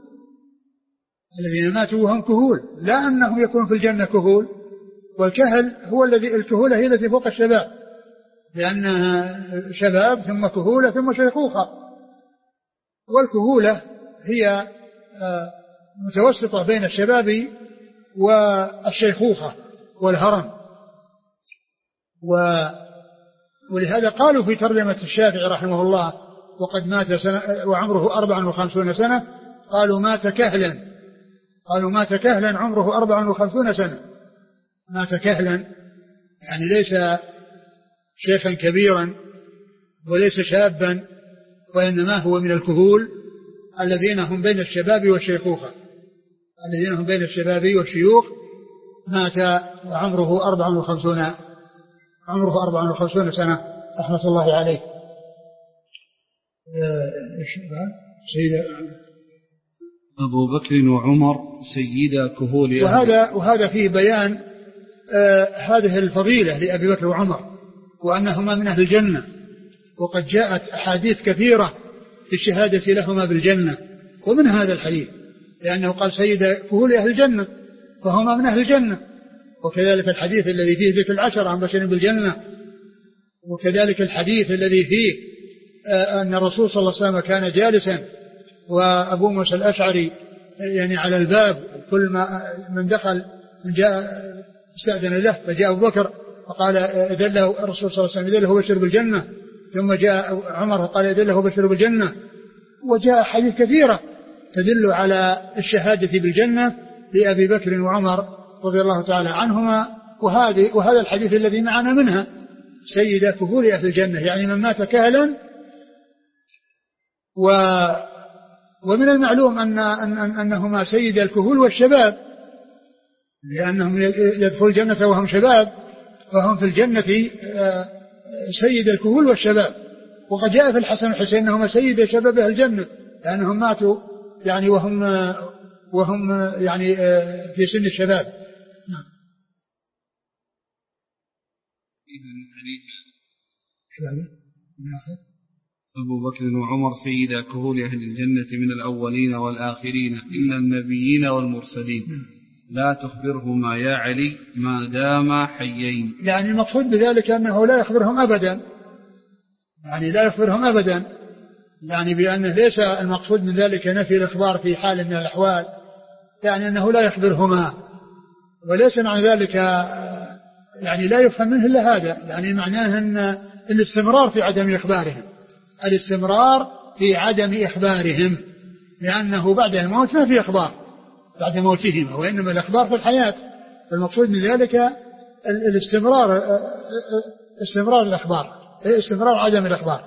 لا أنهم يكونوا في الجنة كهول. والكهل هو الكهولة هي التي فوق الشباب لأنها شباب ثم كهولة ثم شيخوخة. والكهولة هي متوسطة بين الشباب والشيخوخة والهرم. ولهذا قالوا في ترجمة الشافعي رحمه الله وقد مات وعمره 54 سنة قالوا مات كهلا عمره 54 سنة. مات كهلا يعني ليس شيخا كبيرا وليس شابا وإنما هو من الكهول الذين هم بين الشباب والشيخوخة الذين هم بين الشباب والشيوخ. مات وعمره 54 سنة رحمة الله عليه. أبو بكر وعمر سيدا كهول وهذا فيه بيان هذه الفضيلة لأبي بكر وعمر وأنهما من أهل الجنة. وقد جاءت أحاديث كثيرة في الشهادة لهما بالجنة ومن هذا الحديث لأنه قال سيد كهول أهل الجنة، فهما من أهل الجنة. وكذلك الحديث الذي فيه ذكر العشر عن بشر بالجنة، وكذلك الحديث الذي فيه أن الرسول صلى الله عليه وسلم كان جالسا وأبو موسى الأشعري يعني على الباب، كل ما من دخل من جاء استأذن له، فجاء أبو بكر فقال أدله الرسول صلى الله عليه وسلم أدله بشر بالجنة، ثم جاء عمر فقال أدله بشر بالجنة. وجاء حديث كثيرة تدل على الشهادة بالجنة لأبي بكر وعمر رضي الله تعالى عنهما. وهذا الحديث الذي معنا منها سيد كهول أهل الجنة، يعني من مات كهلا. ومن المعلوم أنهما سيد الكهول والشباب، لأنهم يدخل الجنة وهم شباب، فهم في الجنة سيد الكهول والشباب. وقد جاء في الحسن والحسين أنهما سيد شباب أهل الجنة، لأنهم ماتوا يعني وهم يعني في سن الشباب. أبو بكر وعمر سيدا كهول أهل الجنة من الأولين والآخرين إلا النبيين والمرسلين، لا تخبرهما يا علي ما داما حيين. يعني المقصود بذلك أنه لا يخبرهم أبدا، يعني لا يخبرهم أبدا، يعني بأنه ليس المقصود من ذلك نفي الإخبار في حال من الأحوال، يعني أنه لا يخبرهما. وليس معنى ذلك يعني لا يفهم منه إلا هذا، يعني معناه أن الاستمرار في عدم إخبارهم، الاستمرار في عدم إخبارهم، لأنه بعد الموت ما في إخبار بعد موتهم، وإنما الإخبار في الحياة. فالمقصود من ذلك استمرار الإخبار، استمرار عدم الإخبار.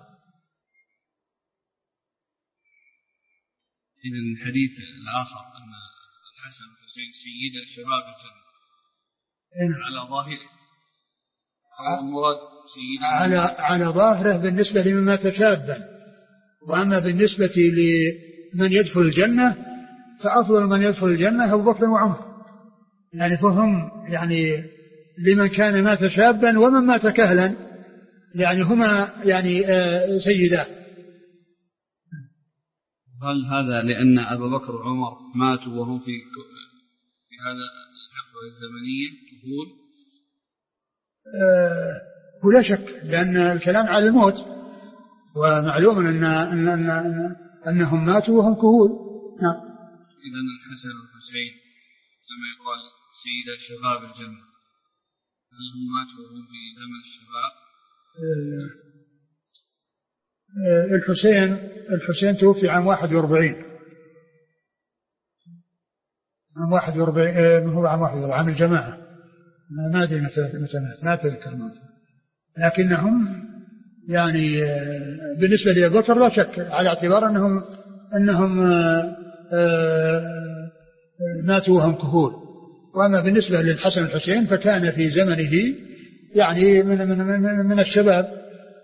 إذن الحديث الآخر أن الحسن والحسين سيد الشباب الجنة على ظاهره، المراد سيد على ظاهره بالنسبة لمن مات شابا، وأما بالنسبة لمن يدخل الجنة فأفضل من يدخل الجنة أبو بكر وعمر، يعني فهم يعني لمن كان مات شابا ومن مات كهلا، يعني هما يعني سيدا. هل هذا لأن أبا بكر وعمر ماتوا وهم في هذا الحقبة الزمنية تقول؟ ولا شك، لأن الكلام على الموت، ومعلوم أنهم ماتوا وهم كهول. نعم. إذن الحسن والحسين لما يقال سيد شباب الجنة، هل هم ماتوا وهم في زمن الشباب؟ الحسين توفي عام 41، عام 41 هو عام 41 عام الجماعة، ما أدري متى ما أتذكر مات، لكنهم يعني بالنسبة لأبي بكر لا شك على اعتبار أنهم ماتوا وهم كهول. وأما بالنسبة للحسن والحسين فكان في زمنه يعني من الشباب.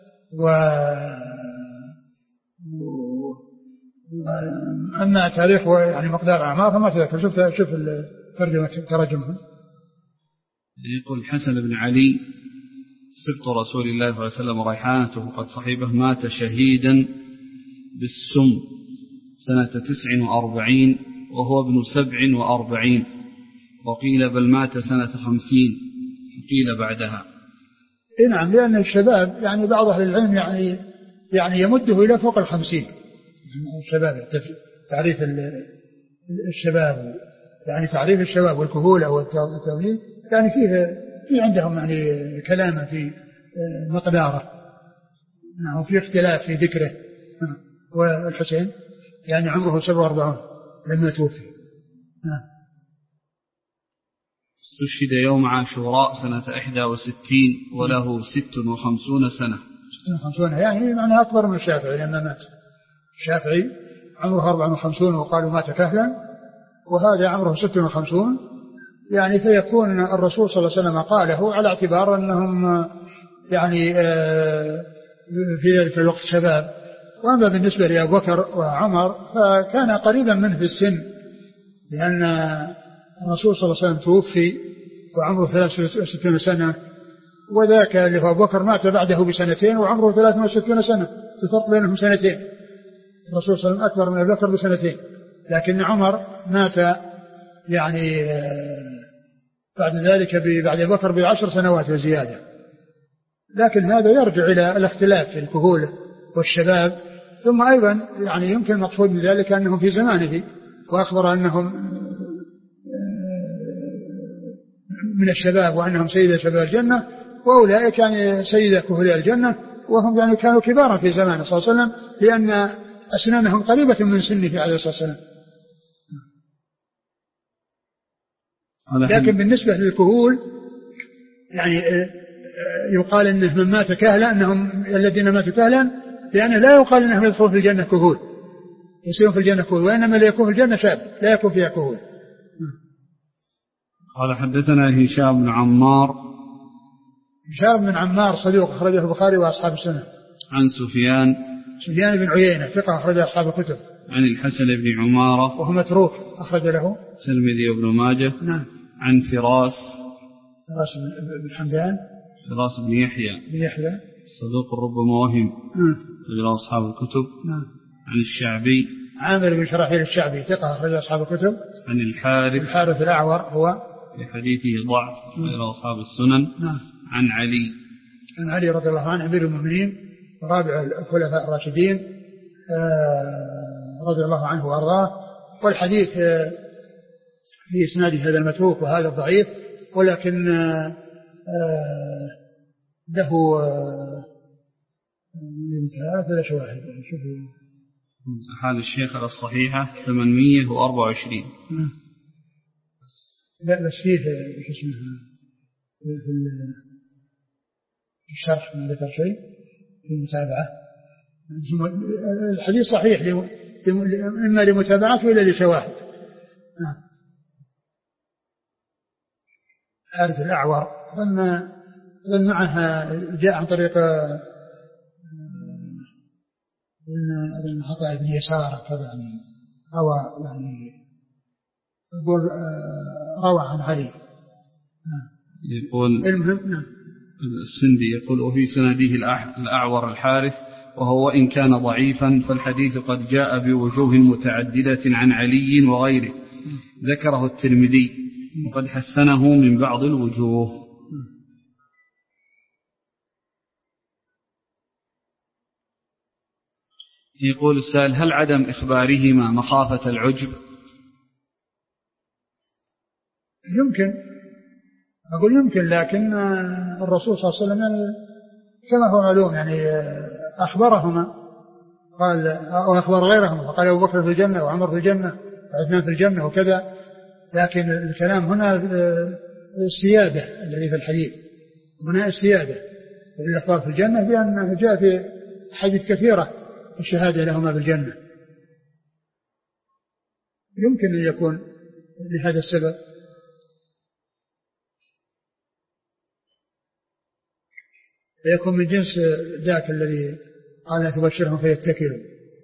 أما تاريخ يعني مقدار أعمار فما تذكر. شوف ترجمه. يقول الحسن بن علي سبط رسول الله صلى الله عليه وسلم ريحانته قد صحيبه مات شهيدا بالسم سنة 49 وهو ابن 47، وقيل بل مات سنة 50، وقيل بعدها. نعم، لأن الشباب يعني بعض أهل العلم يعني يمده إلى فوق 50. الشباب تعريف الشباب، يعني تعريف الشباب والكهولة والتوليد، يعني فيه عندهم يعني كلام في مقداره، نعم، في اختلاف في ذكره. والحسين يعني عمره 47 لما توفي. استشهد يوم عاشوراء سنة 61 وله 56 سنة. 56 يعني معنى أكبر من الشافعي لما مات. الشافعي عمره 54 وقالوا مات كهلا، وهذا عمره 56، يعني فيكون الرسول صلى الله عليه وسلم قاله على اعتبار أنهم يعني في ذلك الوقت شباب. وأما بالنسبة لأبو بكر وعمر فكان قريبا منه في السن، لأن الرسول صلى الله عليه وسلم توفي وعمره 63 سنة، وذاك اللي هو أبو بكر مات بعده بسنتين وعمره 63 سنة، الفرق بينهم سنتين. الرسول صلى الله عليه وسلم أكبر من أبي بكر بسنتين، لكن عمر مات يعني بعد ذلك بعد بكر ب10 سنوات وزيادة. لكن هذا يرجع إلى الاختلاف في الكهول والشباب. ثم أيضا يعني يمكن المقصود من ذلك أنهم في زمانه، وأخبر أنهم من الشباب وأنهم سيد شباب الجنة، وأولئك يعني سيد كهولاء الجنة، وهم يعني كانوا كبارا في زمانه صلى الله عليه وسلم، لأن أسنانهم قريبة من سنه عليه الصلاة والسلام. لكن بالنسبة للكهول يعني يقال إنه من مات كهلا، أنهم الذين ماتوا كهلا، لأنه لا يقال إنهم يدخلون في الجنة كهول، يصيرون في الجنة كهول، وإنما اللي يكون في الجنة شاب لا يكون فيها كهول. قال حدثنا هشام بن عمار. هشام بن عمار صدوق أخرجه البخاري وأصحاب السنة. عن سفيان بن عيينة ثقة أخرج أصحاب الكتب. عن الحسن بن عمارة وهو متروك أخرج له الترمذي وابن ماجه. نعم. عن فراس بن حمدان فراس بن يحيى صدوق ربما وهم أخرج أصحاب الكتب. نعم. عن الشعبي عامر بن شراحيل الشعبي ثقة أخرج أصحاب الكتب. عن الحارث الأعور هو في حديثه ضعف أخرج أصحاب السنن. نعم. عن علي رضي الله عنه أمير المؤمنين ورابع الخلفاء الراشدين رضي الله عنه وأرضاه. والحديث في إسناده هذا المتروك وهذا الضعيف، ولكن له ثلاث شواهد. أحال الشيخ على الصحيحة 824. لا بس فيه اسمه في الشرح ما ذكر شيء في المتابعة. الحديث صحيح إما لمتابعته إلا لشواهد. حارث الأعور أظن معها جاء عن طريق عطاء بن يسار كذا يعني روى يعني يقول روى عن علي. يقول المهم نعم. السندي يقول وفي سنده الأعور الحارث، وهو إن كان ضعيفا فالحديث قد جاء بوجوه متعددة عن علي وغيره، ذكره الترمذي وقد حسنه من بعض الوجوه. يقول السائل هل عدم إخبارهما مخافة العجب؟ يمكن، أقول يمكن، لكن الرسول صلى الله عليه وسلم يعني كما هو معلوم يعني أخبرهما، قال وأخبر غيرهما، فقال أبو بكر في الجنة وعمر في الجنة وعثمان في الجنة وكذا. لكن الكلام هنا السيادة الذي في الحديث هنا السيادة الأخبار في الجنة، بأنه جاء في حديث كثيرة الشهادة لهما بالجنة. يمكن أن يكون لهذا السبب. يكون من جنس ذاك الذي قال تبشرهم فيتكلوا.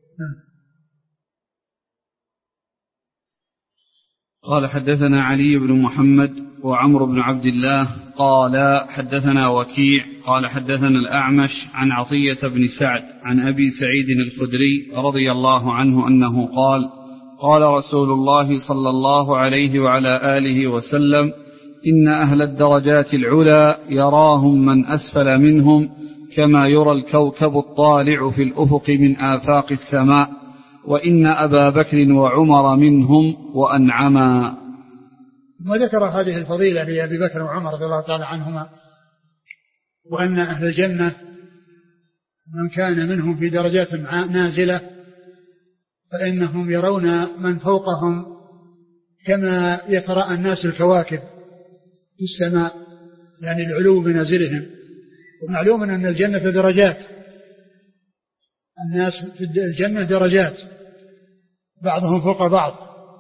قال حدثنا علي بن محمد وعمرو بن عبد الله قال حدثنا وكيع قال حدثنا الأعمش عن عطية بن سعد عن أبي سعيد الخدري رضي الله عنه أنه قال قال رسول الله صلى الله عليه وعلى آله وسلم إن أهل الدرجات العلى يراهم من أسفل منهم كما يرى الكوكب الطالع في الأفق من آفاق السماء، وإن أبا بكر وعمر منهم وأنعما. وذكر هذه الفضيلة لأبي بكر وعمر رضي الله تعالى عنهما، وأن أهل الجنة من كان منهم في درجات نازلة فإنهم يرون من فوقهم كما يتراءى الناس الكواكب في السماء، يعني العلو بنازلهم. ومعلوم أن الجنة درجات، الناس في الجنة درجات بعضهم فوق بعض،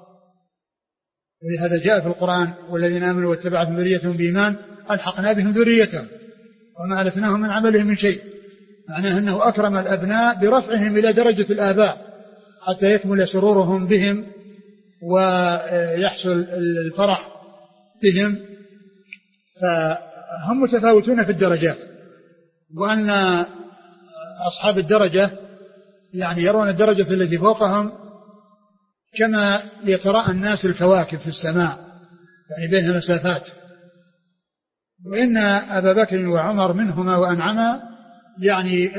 ولهذا جاء في القرآن والذين آمنوا واتبعتهم ذريتهم بإيمان ألحقنا بهم ذريتهم وما ألتناهم من عملهم من شيء. معناه أنه أكرم الأبناء برفعهم إلى درجة الآباء حتى يكمل سرورهم بهم ويحصل الفرح بهم، فهم متفاوتون في الدرجات. وأن أصحاب الدرجة يعني يرون الدرجة التي فوقهم كما يتراءى الناس الكواكب في السماء يعني بينها مسافات. وإن أبا بكر وعمر منهما وأنعما يعني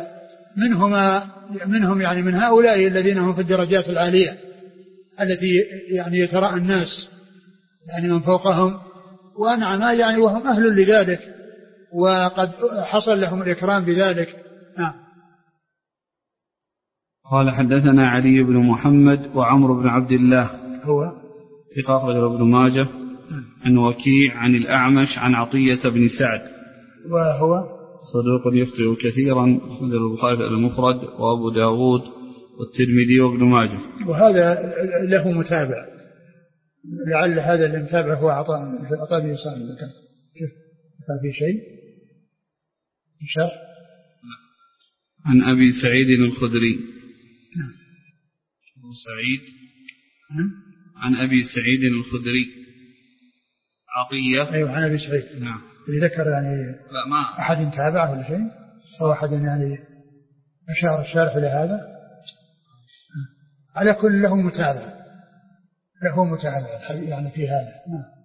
منهم يعني من هؤلاء الذين هم في الدرجات العالية التي يعني يتراءى الناس يعني من فوقهم، وأنعما يعني وهم أهل لذلك وقد حصل لهم الإكرام بذلك. نعم. قال حدثنا علي بن محمد وعمرو بن عبد الله هو ثقة أخرجه ابن ماجه عن وكيع عن الأعمش عن عطية بن سعد وهو صدوق يخطئ كثيرا أخرجه البخاري المفرد وأبو داود والترمذي وابن ماجه. وهذا له متابع، لعل هذا اللي متابع هو عطاء بن يسار. كان في شيء إشارة عن أبي سعيد الخدري. أبو سعيد عن أبي سعيد الخدري عطية. أيوة عن أبي سعيد. نعم. ذكر يعني لا ما أحد تابعه ولا شيء أو أحد يعني أشار الشارح إلى هذا. على كل له متابع يعني في هذا.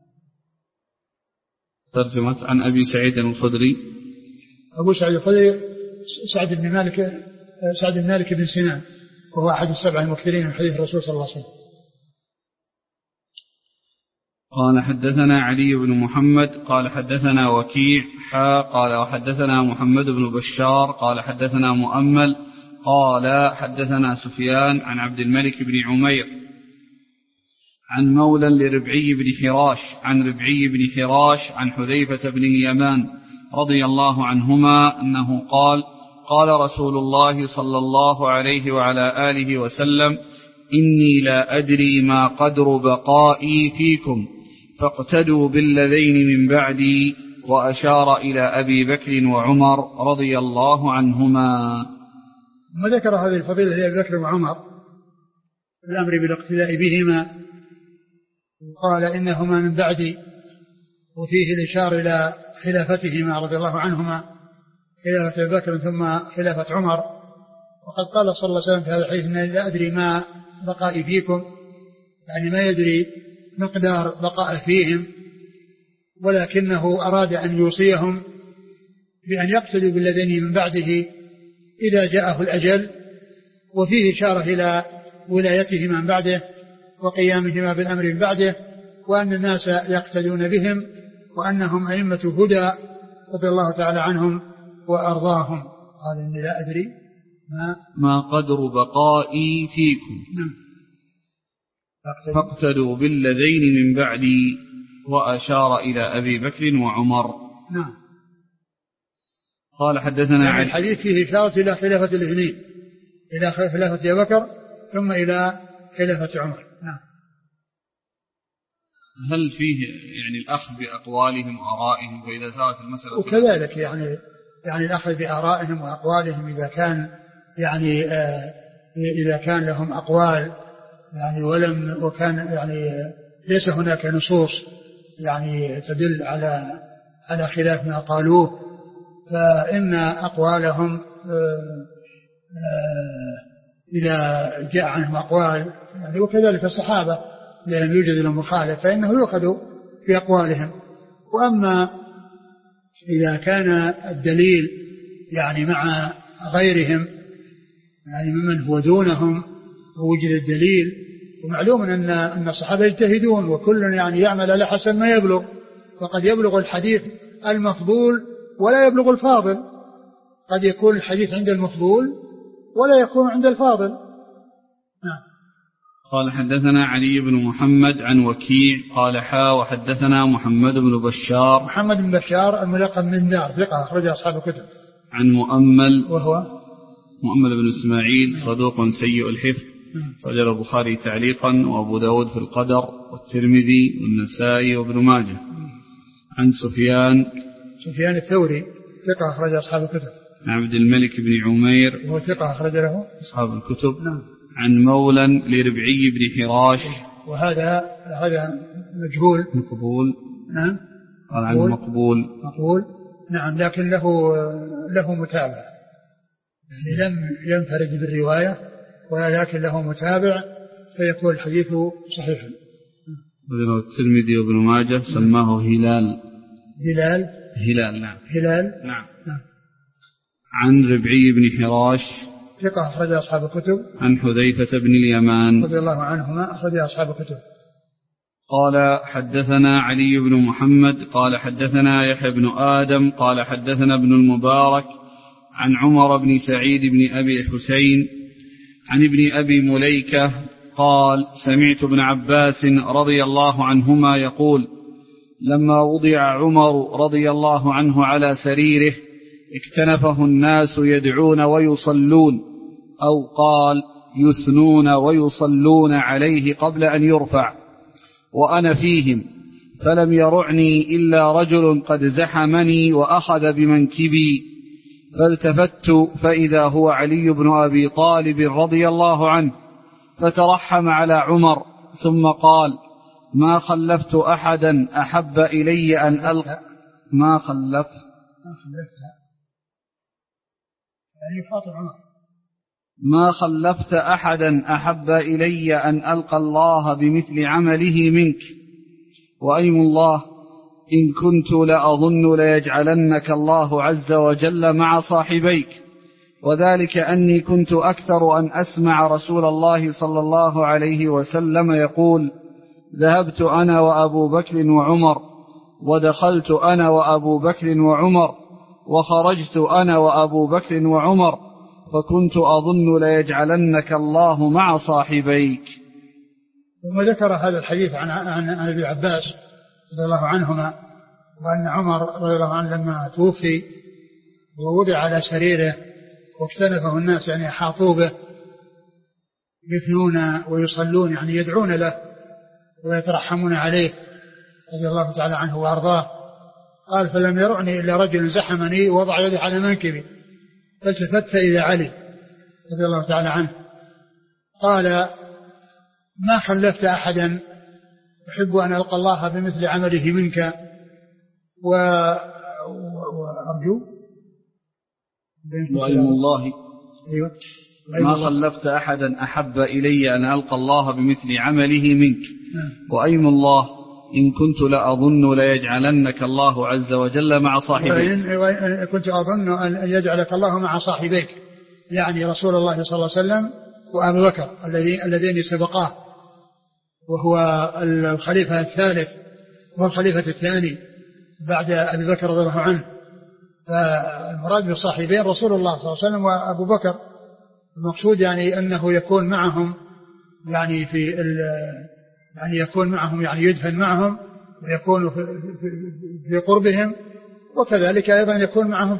ترجمة عن أبي سعيد الخدري. أبو سعيد الخدري سعد بن مالك بن سنان، وهو أحد السبع المكثرين من حديث الرسول صلى الله عليه وسلم. قال حدثنا علي بن محمد قال حدثنا وكيع قال وحدثنا محمد بن بشار قال حدثنا مؤمل قال حدثنا سفيان عن عبد الملك بن عمير عن مولى لربعي بن حراش عن ربعي بن حراش عن حذيفة بن اليمان رضي الله عنهما أنه قال قال رسول الله صلى الله عليه وعلى آله وسلم إني لا أدري ما قدر بقائي فيكم فاقتدوا بالذين من بعدي، وأشار إلى أبي بكر وعمر رضي الله عنهما. ما ذكر هذه الفضيلة لأبي بكر وعمر الأمر بالاقتداء بهما، وقال إنهما من بعدي، وفيه الإشارة إلى خلافتهما رضي الله عنهما، خلافة أبي بكر ثم خلافة عمر. وقد قال صلى الله عليه وسلم في هذا الحديث إني لا أدري ما بقائي فيكم، يعني ما يدري مقدار بقاء فيهم، ولكنه أراد أن يوصيهم بأن يقتدوا بالذين من بعده إذا جاءه الأجل. وفيه إشارة إلى ولايتهما من بعده وقيامهما بالأمر من بعده، وأن الناس يقتدون بهم وأنهم أئمة هدى رضي الله تعالى عنهم وأرضاهم. قال إني لا أدري ما قدر بقائي فيكم فاقتدوا بالذين من بعدي، وأشار إلى أبي بكر وعمر. نعم. قال حدثنا يعني الحديث فيه إشارة إلى خلافة الاثنين، إلى خلافة أبي بكر ثم إلى خلافة عمر. نعم. هل فيه يعني الأخذ بأقوالهم وآرائهم وإذا سارت المسألة؟ وكذلك يعني الأخذ بآرائهم وأقوالهم إذا كان يعني إذا كان لهم أقوال يعني وكان يعني ليس هناك نصوص يعني تدل على خلاف ما قالوه، فإن أقوالهم إذا جاء عنهم أقوال يعني وكذلك الصحابة إذا لم يوجد لهم مخالف فإنه يؤخذ في أقوالهم. وأما إذا كان الدليل يعني مع غيرهم يعني ممن هو دونهم ووجد الدليل، ومعلوم أن الصحابة يجتهدون وكل يعني يعمل على حسب ما يبلغ، وقد يبلغ الحديث المفضول ولا يبلغ الفاضل، قد يكون الحديث عند المفضول ولا يكون عند الفاضل. نعم. قال حدثنا علي بن محمد عن وكيع قال وحدثنا محمد بن بشار الملقب من دار ثقة أخرج أصحاب الكتب. عن مؤمل وهو مؤمل بن إسماعيل صدوق سيء الحفظ، رجل البخاري تعليقا وأبو داود في القدر والترمذي والنسائي وابن ماجه. عن سفيان الثوري ثقة أخرج أصحاب الكتب. عن عبد الملك بن عمير وهو ثقة أخرج له أصحاب الكتب. نعم. عن مولى لربعي بن حراش، وهذا مجهول مقبول. نعم. قال عنه مقبول. نعم، لكن له متابع، يعني لم ينفرد بالرواية ولكن له متابع فيكون الحديث صحيحا. الترمذي وابن ماجه سماه هلال. نعم. عن ربعي بن حراش ثقة أخرج أصحاب الكتب. عن حذيفة بن اليمان رضي الله عنهما أخرج أصحاب الكتب. قال حدثنا علي بن محمد قال حدثنا يحيى بن آدم قال حدثنا ابن المبارك عن عمر بن سعيد بن أبي الحسين عن ابن أبي مليكة قال سمعت ابن عباس رضي الله عنهما يقول لما وضع عمر رضي الله عنه على سريره اكتنفه الناس يدعون ويصلون أو قال يثنون ويصلون عليه قبل أن يرفع وأنا فيهم فلم يرعني إلا رجل قد زحمني وأخذ بمنكبي فالتفت فإذا هو علي بن أبي طالب رضي الله عنه فترحم على عمر ثم قال ما خلفت أحدا أحب إلي أن ألقى ما خلفت أحدا أحب إلي أن ألقى الله بمثل عمله منك وأيم الله إن كنت لأظن ليجعلنك الله عز وجل مع صاحبيك وذلك أني كنت أكثر أن أسمع رسول الله صلى الله عليه وسلم يقول ذهبت أنا وأبو بكر وعمر ودخلت أنا وأبو بكر وعمر وخرجت أنا وأبو بكر وعمر فكنت أظن ليجعلنك الله مع صاحبيك. ثم ذكر هذا الحديث عن أبي عباس رضي الله عنهما وأن عمر رضي الله عنه لما توفي ووضع على سريره واكتنفه الناس يعني أحاطوا به يثنون ويصلون يعني يدعون له ويترحمون عليه رضي الله تعالى عنه وأرضاه. قال فلم يرعني إلا رجل زحمني ووضع يده على منكبي فالتفت إلى علي رضي الله تعالى عنه قال ما خلفت أحدا أحب أن ألقى الله بمثل عمله منك وأرجو وأيم الله ما خلفت أحدا أحب إلي أن ألقى الله بمثل عمله منك وأيم الله إن كنت لأظن ليجعلنك الله عز وجل مع صاحبيك كنت أظن أن يجعلك الله مع صاحبيك يعني رسول الله صلى الله عليه وسلم وأبو بكر اللذين سبقاه وهو الخليفة الثالث والخليفة الثاني بعد أبي بكر رضي الله عنه. فالمراد بالصاحبين رسول الله صلى الله عليه وسلم وأبو بكر المقصود يعني أنه يكون معهم يعني يعني يكون معهم يعني يدفن معهم ويكون في قربهم وكذلك أيضا يكون معهم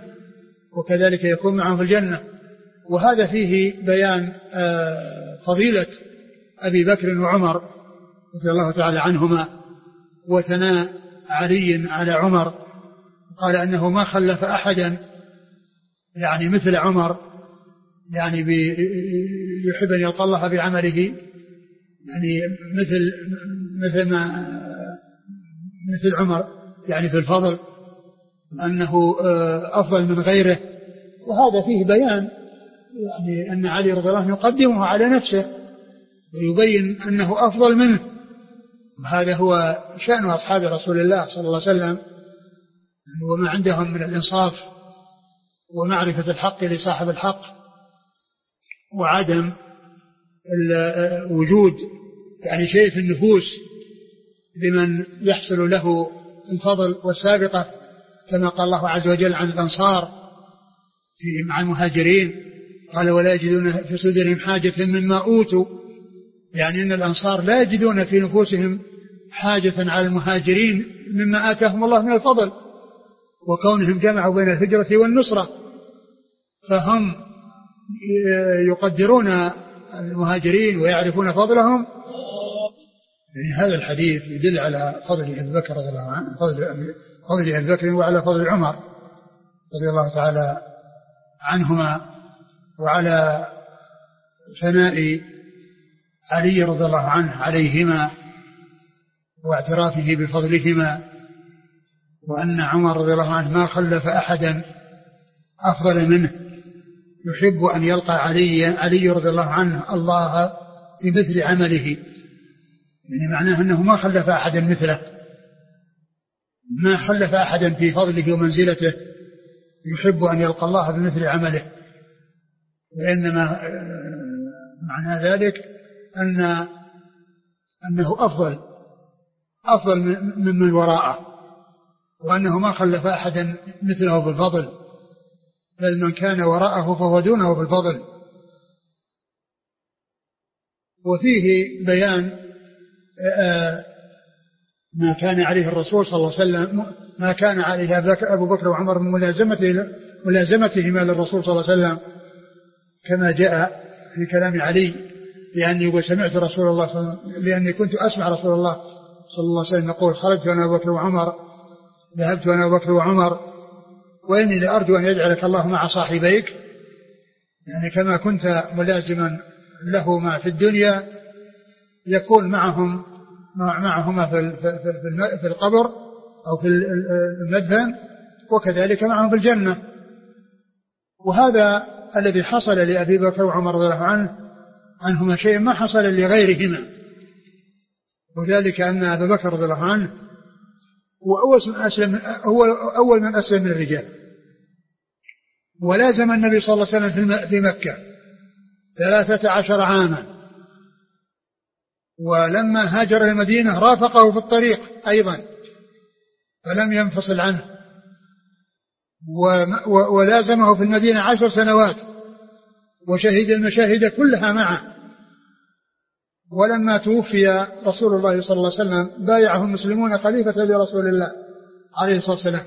في الجنة وهذا فيه بيان فضيلة أبي بكر وعمر رضي الله تعالى عنهما وثناء علي على عمر قال أنه ما خلف أحدا يعني مثل عمر يعني يحب أن يلقى الله بعمله يعني مثل عمر يعني في الفضل أنه أفضل من غيره. وهذا فيه بيان يعني أن علي رضي الله عنه يقدمه على نفسه ويبين أنه أفضل منه. وهذا هو شأن أصحاب رسول الله صلى الله عليه وسلم وما عندهم من الإنصاف ومعرفة الحق لصاحب الحق وعدم وجود يعني شيء في النفوس لمن يحصل له الفضل والسابقة كما قال الله عز وجل عن الأنصار مع المهاجرين قال ولا يجدون في صدورهم حاجة مما أوتوا يعني أن الأنصار لا يجدون في نفوسهم حاجة على المهاجرين مما آتاهم الله من الفضل وكونهم جمعوا بين الهجرة والنصرة فهم يقدرون المهاجرين ويعرفون فضلهم. يعني هذا الحديث يدل على فضل أبي بكر رضي الله عنه فضل أبي بكر وعلى فضل عمر رضي الله تعالى عنهما وعلى ثناء علي رضي الله عنه عليهما واعترافه بفضلهما وأن عمر رضي الله عنه ما خلف أحدا أفضل منه يحب أن يلقى علي رضي الله عنه الله بمثل عمله، يعني معناه أنه ما خلف أحدا مثله، ما خلف أحدا في فضله ومنزلته يحب أن يلقى الله بمثل عمله، وإنما معنى ذلك أنه أفضل ممن وراءه، وأنه ما خلف أحدا مثله بالفضل، بل من كان وراءه فهو دونه بالفضل. وفيه بيان ما كان عليه الرسول صلى الله عليه وسلم، ما كان عليه أبو بكر وعمر من ملازمتهما للرسول صلى الله عليه وسلم، كما جاء في كلام علي، لأني سمعت رسول الله لأني كنت أسمع رسول الله صلى الله عليه وسلم يقول خرجت أنا أبو بكر وعمر، ذهبت أنا أبو بكر وعمر، وإني لأرجو أن يجعلك الله مع صاحبيك، يعني كما كنت ملازما له ما في الدنيا يكون معهما في القبر أو في المدفن، وكذلك معهم في الجنة. وهذا الذي حصل لأبي بكر وعمر رضي الله عنهما شيء ما حصل لغيرهما، وذلك أن أبا بكر رضي الله عنه هو أول من أسلم من الرجال، ولازم النبي صلى الله عليه وسلم في مكة 13 عاما، ولما هاجر المدينة رافقه في الطريق أيضا فلم ينفصل عنه، ولازمه في المدينة 10 سنوات، وشهد المشاهد كلها معه. ولما توفي رسول الله صلى الله عليه وسلم بايعه المسلمون خليفة لرسول الله عليه الصلاة والسلام،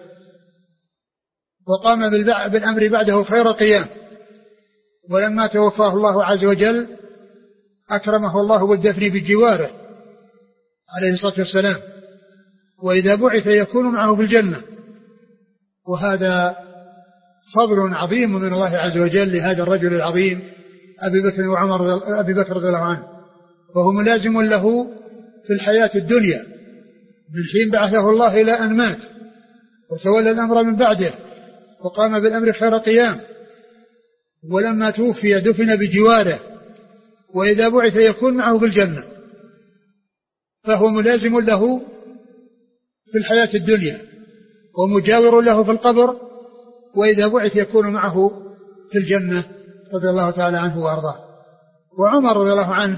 وقام بالأمر بعده خير قيام. ولما توفاه الله عز وجل أكرمه الله بالدفن بجواره عليه الصلاة والسلام، وإذا بعث يكون معه في الجنة. وهذا فضل عظيم من الله عز وجل لهذا الرجل العظيم أبي بكر رضي الله عنه، وهو ملازم له في الحياة الدنيا من حين بعثه الله إلى أن مات، وتولى الأمر من بعده وقام بالأمر خير قيام. ولما توفي دفن بجواره، وإذا بعث يكون معه في الجنة، فهو ملازم له في الحياة الدنيا ومجاور له في القبر، وإذا بعث يكون معه في الجنة رضي الله تعالى عنه وأرضاه. وعمر رضي الله عنه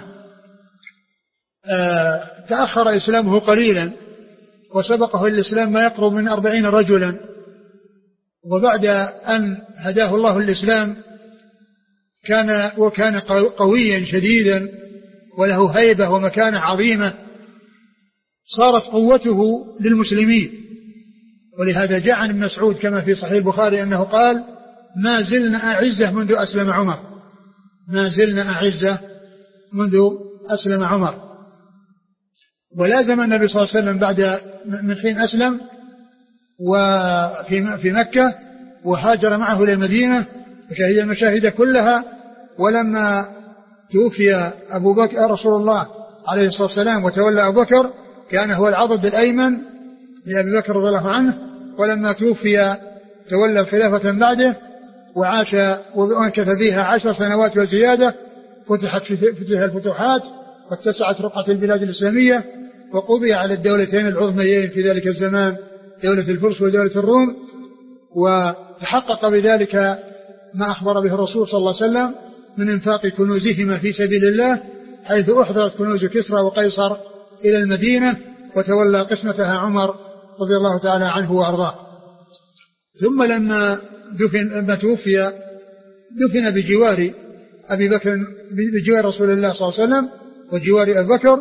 تأخر إسلامه قليلا، وسبقه الإسلام ما يقرب من 40 رجلا، وبعد أن هداه الله الإسلام وكان قويا شديدا وله هيبة ومكانة عظيمة، صارت قوته للمسلمين. ولهذا جاء عن ابن مسعود كما في صحيح البخاري أنه قال: ما زلنا أعزة منذ أسلم عمر، ما زلنا أعزة منذ أسلم عمر. ولازم النبي صلى الله عليه وسلم بعد من حين أسلم وفي مكة، وهاجر معه إلى المدينة وشهد المشاهد كلها. ولما توفي أبو بكر رسول الله عليه الصلاة والسلام وتولى أبو بكر، كان هو العضد الأيمن لأبي بكر رضي الله عنه. ولما توفي تولى الخلافة بعده وعاش وانكث فيها 10 سنوات وزيادة، فتح الفتوحات واتسعت رقعة البلاد الإسلامية، وقضي على الدولتين العظميين في ذلك الزمان، دولة الفرس ودولة الروم. وتحقق بذلك ما أخبر به الرسول صلى الله عليه وسلم من انفاق كنوزهما في سبيل الله، حيث أحضرت كنوز كسرى وقيصر إلى المدينة، وتولى قسمتها عمر رضي الله تعالى عنه وأرضاه. ثم لما توفي دفن بجوار أبي بكر، بجوار رسول الله صلى الله عليه وسلم وجوار أبي بكر،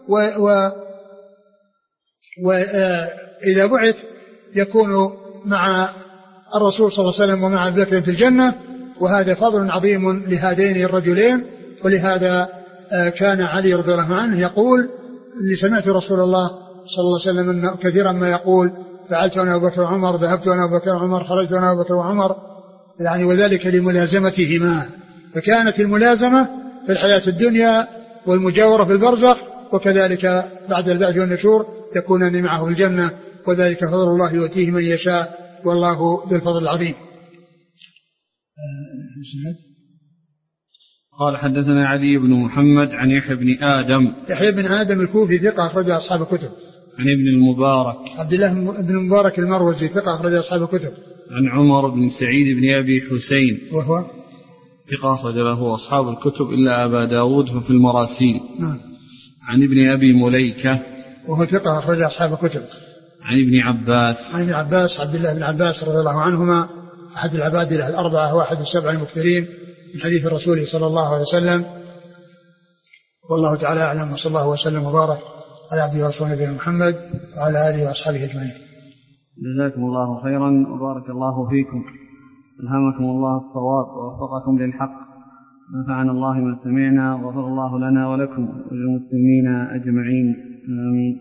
وإذا بعث يكون مع الرسول صلى الله عليه وسلم ومع أبي بكر في الجنة. وهذا فضل عظيم لهذين الرجلين. ولهذا كان علي رضي الله عنه يقول: اللي سمعت رسول الله صلى الله عليه وسلم كثيرا ما يقول: فعلت أنا أبو بكر وعمر، ذهبت أنا أبو بكر وعمر، خرجت أنا أبو بكر وعمر، يعني وذلك لملازمتهما. فكانت الملازمة في الحياة الدنيا والمجاورة في البرزخ، وكذلك بعد البعث والنشور يكونان معه في الجنة، وذلك فضل الله يؤتيه من يشاء، والله ذو الفضل العظيم. قال حدثنا علي بن محمد عن يحيى بن آدم. يحيى بن آدم الكوفي ثقة أخرج أصحاب الكتب. عن ابن المبارك عبد الله بن المبارك المروزي ثقة أخرج أصحاب الكتب. عن عمر بن سعيد بن أبي حسين وهو ثقة أخرج له أصحاب الكتب إلا أبا داود ففي المراسيل. نعم. عن ابن أبي مليكة وهو ثقة أخرج أصحاب الكتب. عن ابن عباس. عن ابن عباس عبد الله بن عباس رضي الله عنهما أحد العبادلة الأربعة وأحد السبع المكثرين من حديث الرسول صلى الله عليه وسلم. والله تعالى أعلم، وصلى الله وسلم وبارك على عبده ورسوله نبينا محمد وعلى آله وأصحابه أجمعين. جزاكم الله خيرا وبارك الله فيكم، ألهمكم الله الصواب ووفقكم للحق، نفعنا الله ما سمعنا وغفر الله لنا ولكم وللمسلمين أجمعين آمين.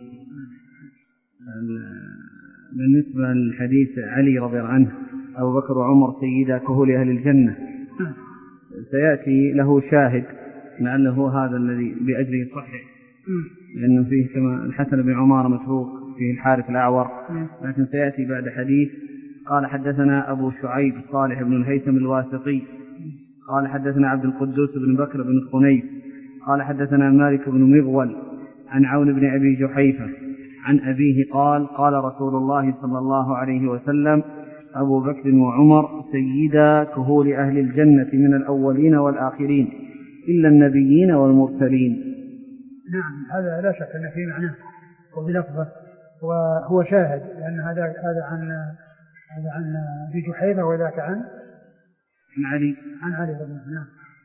بالنسبة للحديث علي رضي الله عنه أبو بكر وعمر سيدا كهول أهل الجنة، سيأتي له شاهد لعله هذا الذي بأجله صحيح، لأنه فيه كما الحسن بن عمار متروك، فيه الحارث الأعور، لكن سيأتي بعد حديث. قال حدثنا أبو شعيب صالح بن الهيثم الواسطي قال حدثنا عبد القدوس بن بكر بن خنيف قال حدثنا مالك بن مغول عن عون بن أبي جحيفة عن أبيه قال قال رسول الله صلى الله عليه وسلم أبو بكر وعمر سيدا كهول أهل الجنة من الأولين والآخرين إلا النبيين والمرسلين. نعم، هذا لا شك أن فيه معناه وبلفظه، وهو شاهد، لأن هذا عن أبي جحيفة وذاك عن علي رضي الله عنه.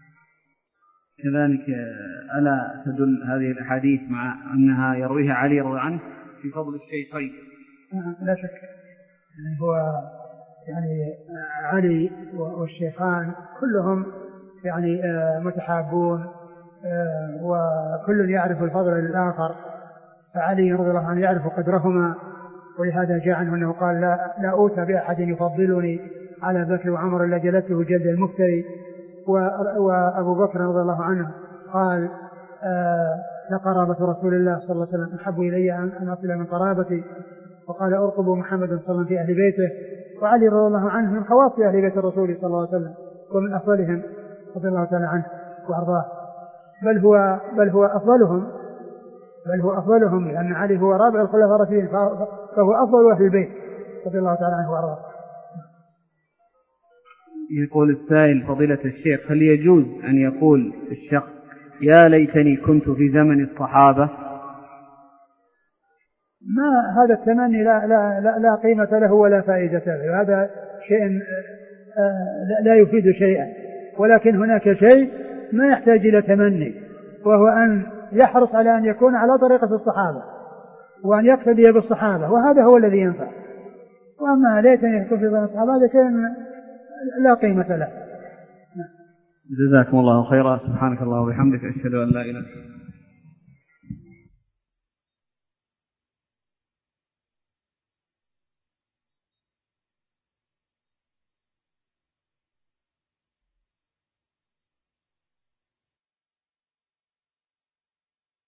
كذلك ألا تدل هذه الأحاديث مع أنها يرويها علي رضي الله عنه في فضل الشيخين؟ لا شك، يعني هو يعني علي والشيخان كلهم يعني متحابون، وكل يعرف الفضل للآخر، فعلي رضي الله عنه يعرف قدرهما، ولهذا جاء عنه أنه قال لا أوتى بأحد يفضلني على بكر وعمر إلا جلته جلد المفتري. وأبو بكر رضي الله عنه قال لقرابة رسول الله صلى الله عليه وسلم أحب إلي أن أصل من قرابتي، وقال أرقبوا محمد صلى الله عليه وسلم في أهل بيته. وعلي رضي الله عنه من خواص أهل بيت الرسول صلى الله عليه وسلم ومن أفضلهم رضي الله تعالى عنه وأرضاه، بل هو أفضلهم، لأن علي هو رابع الخلفاء الراشدين، فهو أفضل أهل البيت رضي الله تعالى عنه وأرضاه. يقول السائل فضيلة الشيخ، هل يجوز أن يقول الشخص يا ليتني كنت في زمن الصحابة؟ ما هذا التمني لا قيمة له ولا فائدة له، هذا شيء لا يفيد شيئا، ولكن هناك شيء ما يحتاج إلى تمني، وهو أن يحرص على أن يكون على طريقة الصحابة وأن يقتدي بالصحابة، وهذا هو الذي ينفع. وأما ليتني يكون في زمن الصحابة هذا شيء لا قيمة له. جزاكم الله خيرا، سبحانك الله وبحمدك، أشهد أن لا إله إلا أنت.